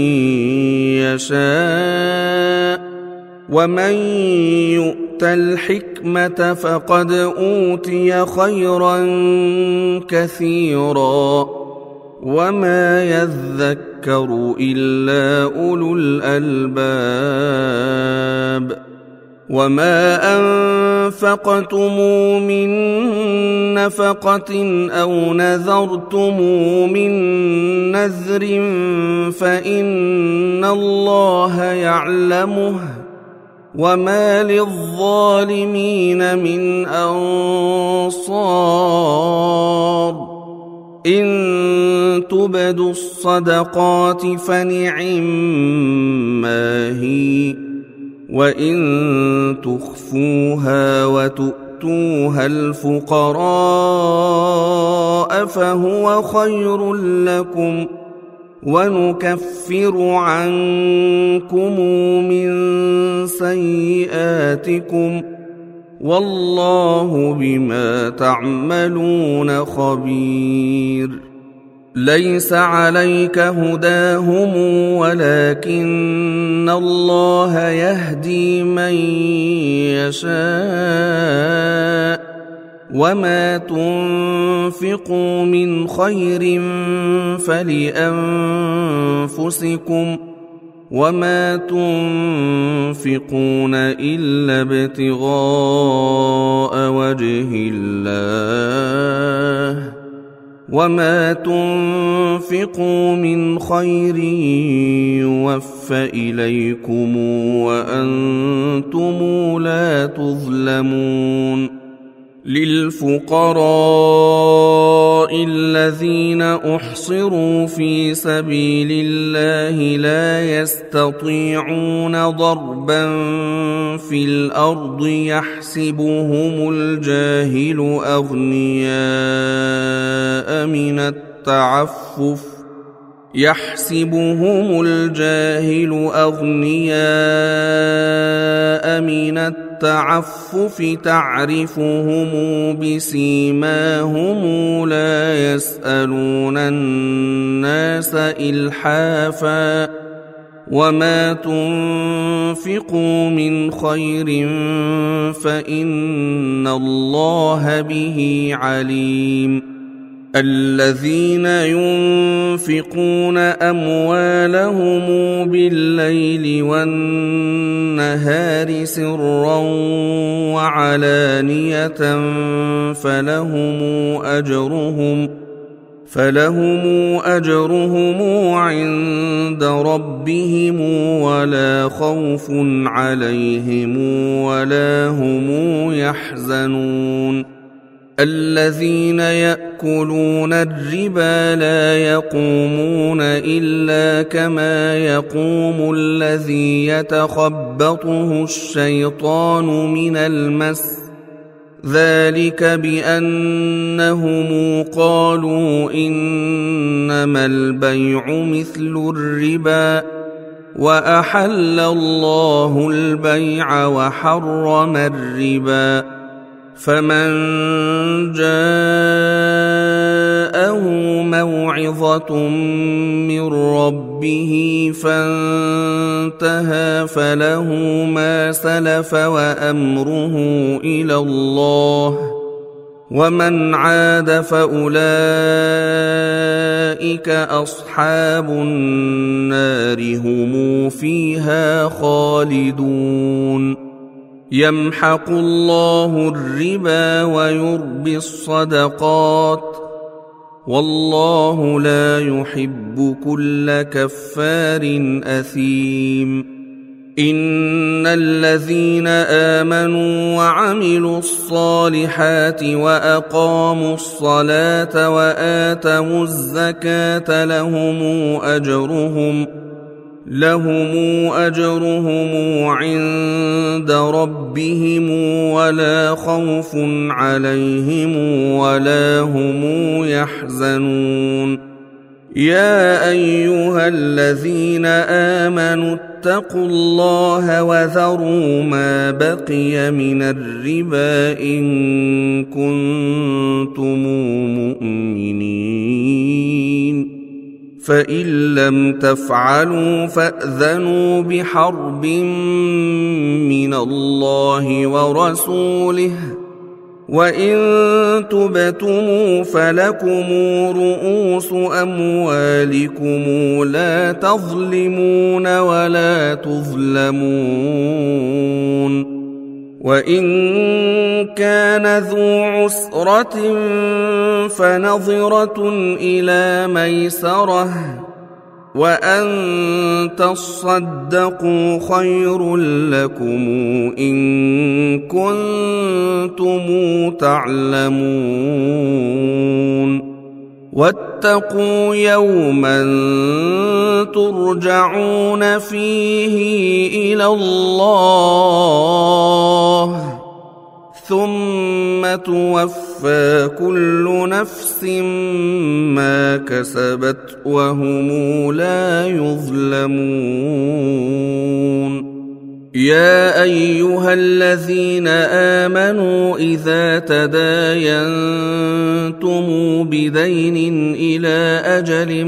يشاء ومن يؤت الحكمة فقد أوتي خيرا كثيرا وما يذكر إلا أولو الألباب. وما أنفقتم من نفقة أو نذرتم من نذر فإن الله يعلمه وما للظالمين من أنصار. إن تبدوا الصدقات فنعما هي وإن تخفوها وتؤتوها الفقراء فهو خير لكم ونكفر عنكم من سيئاتكم والله بما تعملون خبير. ليس عليك هداهم ولكن الله يهدي من يشاء وما تنفقوا من خير فلأنفسكم وما تنفقون إلا ابتغاء وجه الله وما تنفقوا من خير يوفى إليكم وأنتم لا تظلمون. للفقراء الذين أحصروا في سبيل الله لا يستطيعون ضربا في الأرض يحسبهم الجاهل أغنياء من التعفف يحسبهم الجاهل أغنياء من التعفف تعرفهم بسيماهم لا يسألون الناس إلحافا وما تنفقوا من خير فإن الله به عليم الذين ينفقون أموالهم بالليل والنهار سرا وعلانية فلهم أجرهم فلهم أجرهم عند ربهم ولا خوف عليهم ولا هم يحزنون الذين يأكلون الربا لا يقومون إلا كما يقوم الذي يتخبطه الشيطان من المس ذلك بأنهم قالوا إنما البيع مثل الربا وأحل الله البيع وحرم الربا فمن جاءه موعظة من ربه فانتهى فله ما سلف وأمره إلى الله ومن عاد فأولئك أصحاب النار هم فيها خالدون يمحق الله الربا ويربي الصدقات والله لا يحب كل كفار أثيم إن الذين آمنوا وعملوا الصالحات وأقاموا الصلاة وآتوا الزكاة لهم أجرهم لهم أجرهم عند ربهم ولا خوف عليهم ولا هم يحزنون يا أيها الذين آمنوا اتقوا الله وذروا ما بقي من الربا إن كنتم مؤمنين فإن لم تفعلوا فأذنوا بحرب من الله ورسوله وإن تبتموا فلكم رؤوس أموالكم لا تظلمون ولا تظلمون وإن كان ذو عسرة فنظرة إلى ميسرة وأن تصدقوا خير لكم إن كنتم تعلمون واتقوا يوما ترجعون فيه إلى الله ثم توفى كل نفس ما كسبت وهم لا يظلمون يا أيها الذين آمنوا إذا تداينتم بدين إلى أجل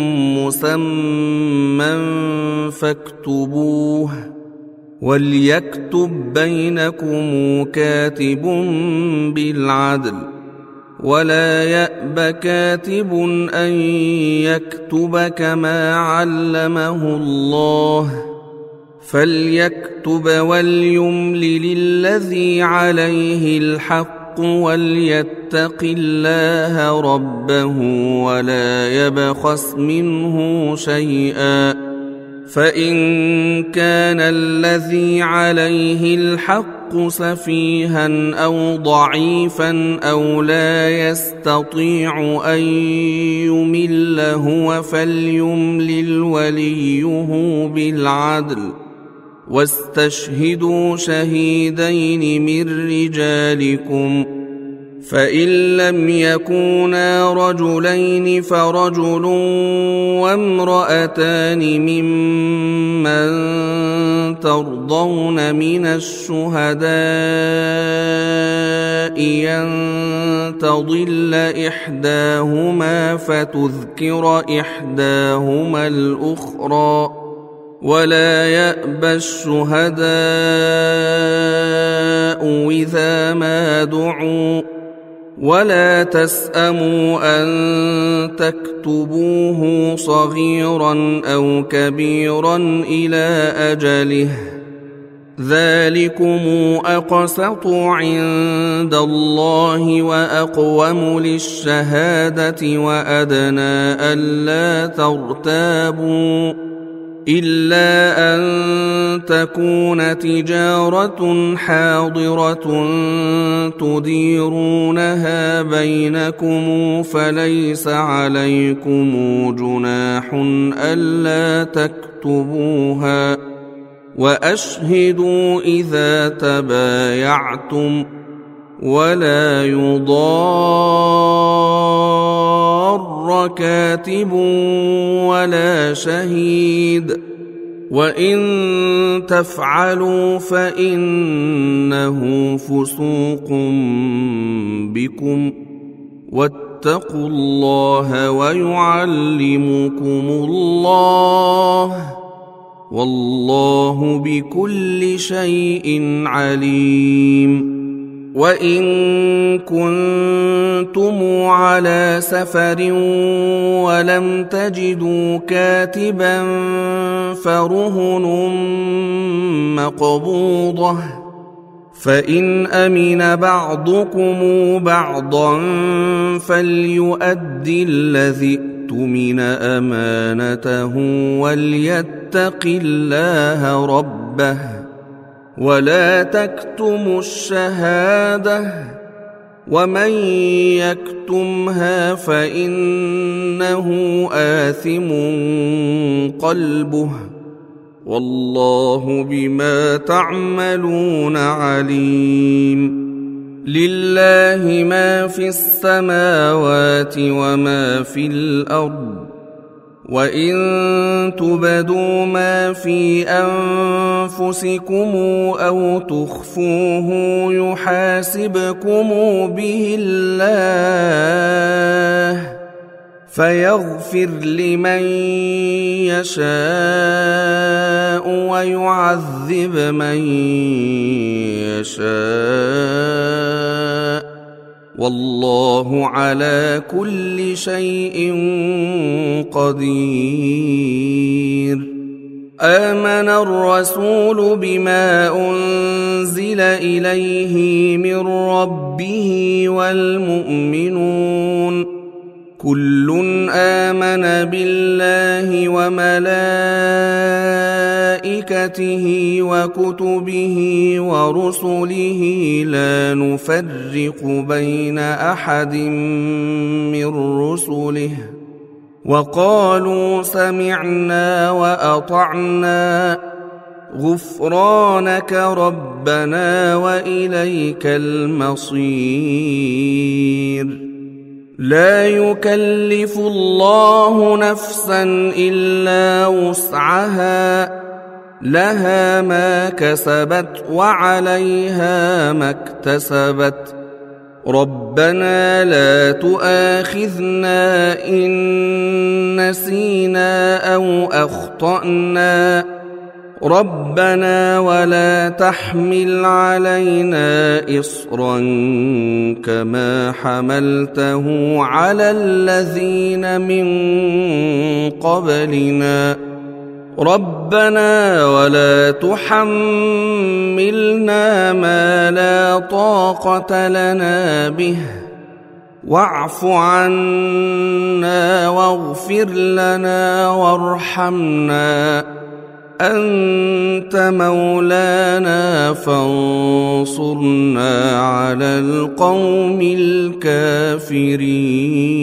مسمى فاكتبوه وليكتب بينكم كاتب بالعدل ولا يأب كاتب أن يكتب كما علمه الله فليكتب وليملل الذي عليه الحق وليتق الله ربه ولا يبخس منه شيئا فإن كان الذي عليه الحق سفيها أو ضعيفا أو لا يستطيع أن يمل هو فليملل وليه بالعدل واستشهدوا شهيدين من رجالكم فإن لم يكونا رجلين فرجل وامرأتان ممن ترضون من الشهداء أن تضل إحداهما فتذكر إحداهما الأخرى ولا يأبى الشهداء إذا ما دعوا ولا تسأموا أن تكتبوه صغيرا أو كبيرا إلى أجله ذلكم أقسط عند الله وأقوم للشهادة وأدنى ألا ترتابوا إلا أن تكون تجارة حاضرة تديرونها بينكم فليس عليكم جناح ألا تكتبوها وأشهدوا إذا تبايعتم ولا يضار كاتب ولا شهيد وإن تفعلوا فإنه فسوق بكم واتقوا الله ويعلمكم الله والله بكل شيء عليم وإن كنتم على سفر ولم تجدوا كاتبا فرهن مقبوضة فإن أمن بعضكم بعضا فليؤدي الذي اؤتمن أمانته وليتق الله ربه ولا تكتموا الشهادة ومن يكتمها فإنه آثم قلبه والله بما تعملون عليم لله ما في السماوات وما في الأرض وإن تبدوا ما في أنفسكم أو تخفوه يحاسبكم به الله فيغفر لمن يشاء ويعذب من يشاء والله على كل شيء قدير آمن الرسول بما أنزل إليه من ربه والمؤمنون كل آمن بالله وملائكته وكتبه ورسله لا نفرق بين أحد من رسله وقالوا سمعنا وأطعنا غفرانك ربنا وإليك المصير لا يكلف الله نفسا إلا وسعها لها ما كسبت وعليها ما اكتسبت ربنا لا تؤاخذنا إن نسينا أو أخطأنا ربنا ولا تحمل علينا إصرا كما حملته على الذين من قبلنا ربنا ولا تحملنا ما لا طاقة لنا به واعف عنا واغفر لنا وارحمنا أنت مولانا فانصرنا على القوم الكافرين.